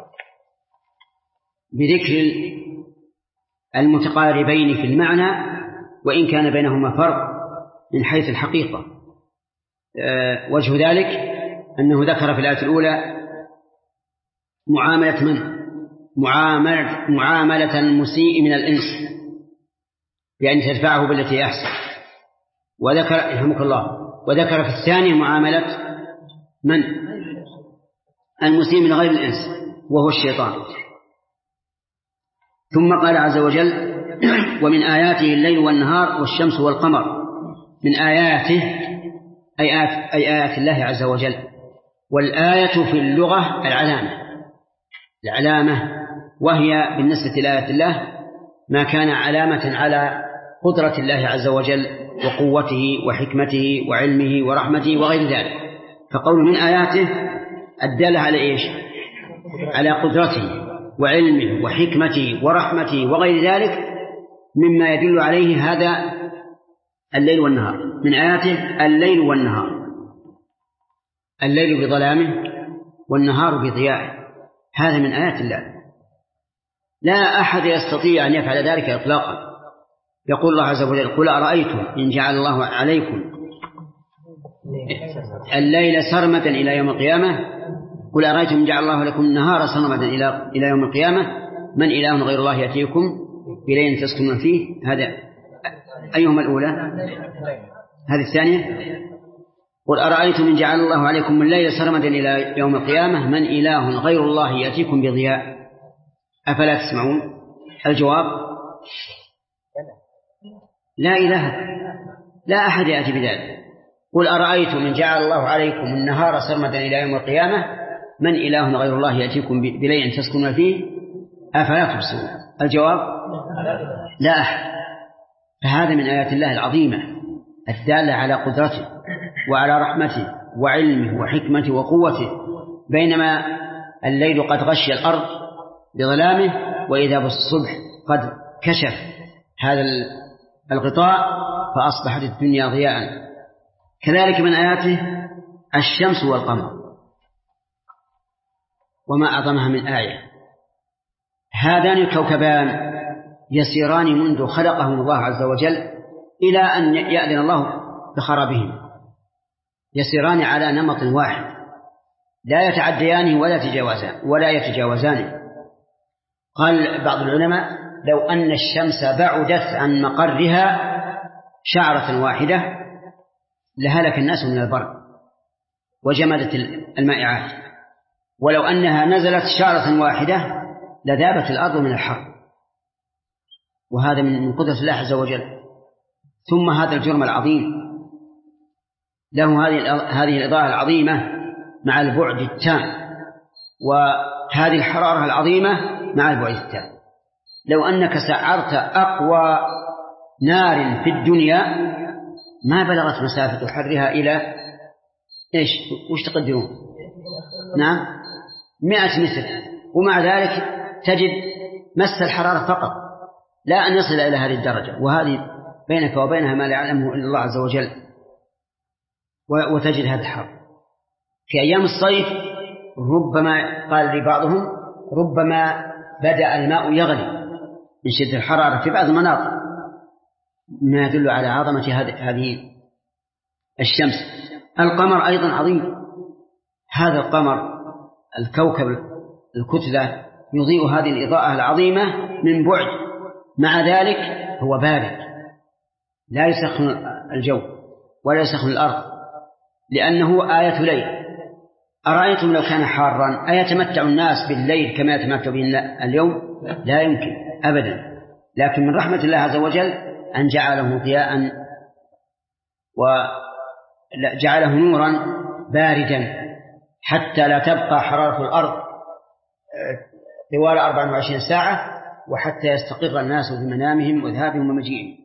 بذكر المتقاربين في المعنى وإن كان بينهما فرق من حيث الحقيقة. وجه ذلك أنه ذكر في الآية الأولى معاملة المسيء من الإنس بأن تدفعه بالتي أحسن، وذكر رحمك الله، وذكر في الثانية معاملة من المسيء من غير الإنس وهو الشيطان. ثم قال عز وجل ومن آياته الليل والنهار والشمس والقمر. من آياته أي آيات الله عز وجل. والآية في اللغة العلامة، وهي بالنسبة لآيات الله ما كان علامة على قدرة الله عز وجل وقوته وحكمته وعلمه ورحمته وغير ذلك. فقول من آياته الدالة على إيش؟ على قدرته وعلمه وحكمته ورحمته وغير ذلك مما يدل عليه هذا الليل والنهار. من آياته الليل والنهار، الليل بظلامه والنهار بضيائه، هذا من آيات الله، لا أحد يستطيع أن يفعل ذلك إطلاقا. يقول الله عز وجل قل أرأيتم إن جعل الله عليكم الليل سرمدا إلى يوم القيامة، قل أرأيتم إن جعل الله لكم النهار سرمدا إلى يوم القيامة من إله غير الله يأتيكم بليل تسكنون فيه. هذا أيهما الأولى؟ هذه الثانية. قل أرأيتم إن جعل الله عليكم الليل سرمدا إلى يوم القيامة من إله غير الله يأتيكم بضياء أفلا تسمعون؟ الجواب لا إله، لا أحد يأتي بذلك. قل أرأيتم إن جعل الله عليكم النهار سرمدا إلى يوم القيامة من إله غير الله يأتيكم بليل تسكنون فيه أفلا تبصرون؟ الجواب لا أحد. فهذا من آيات الله العظيمة الدالة على قدرته وعلى رحمته وعلمه وحكمته وقوته. بينما الليل قد غشي الأرض بظلامه وإذا بالصبح قد كشف هذا الغطاء فأصبحت الدنيا ضياء. كذلك من آياته الشمس والقمر، وما أعظمها من آية. هذان الكوكبان يسيران منذ خلقهم الله عز وجل إلى أن يأذن الله بخرابهم، يسيران على نمط واحد لا يتعديانه ولا يتجاوزانه. قال بعض العلماء لو أن الشمس بعدت عن مقرها شعرة واحدة لهلك الناس من البرد وجمدت المائعات، ولو أنها نزلت شعرة واحدة لذابت الأرض من الحر. وهذا من قدرة الله عز وجل. ثم هذا الجرم العظيم له هذه الإضاءة العظيمة مع البعد التام، وهذه الحرارة العظيمة مع البعد التام. لو أنك سعرت أقوى نار في الدنيا ما بلغت مسافة حرها إلى إيش؟ وش تقدرون؟ نعم 100 متر، ومع ذلك تجد مس الحرارة فقط، لا أن يصل إلى هذه الدرجة. وهذه بينك وبينها ما لا يعلمه إلا الله عز وجل. وتجد هذا الحر في أيام الصيف. ربما قال لي بعضهم ربما بدأ الماء يغلي من شدة الحرارة في بعض المناطق، ما يدل على عظمة هذه الشمس. القمر أيضا عظيم، هذا القمر الكوكب الكتلة يضيء هذه الإضاءة العظيمة من بعد، مع ذلك هو بارد لا يسخن الجو ولا يسخن الأرض لأنه آية ليل. أرأيتم لو كان حارا أيتمتع الناس بالليل كما يتمتع به اليوم؟ لا يمكن أبدا. لكن من رحمة الله عز وجل أن جعله ضياء وجعله نورا باردا حتى لا تبقى حرارة الأرض طوال 24 ساعة، وحتى يستقر الناس في منامهم وذهابهم ومجيئهم.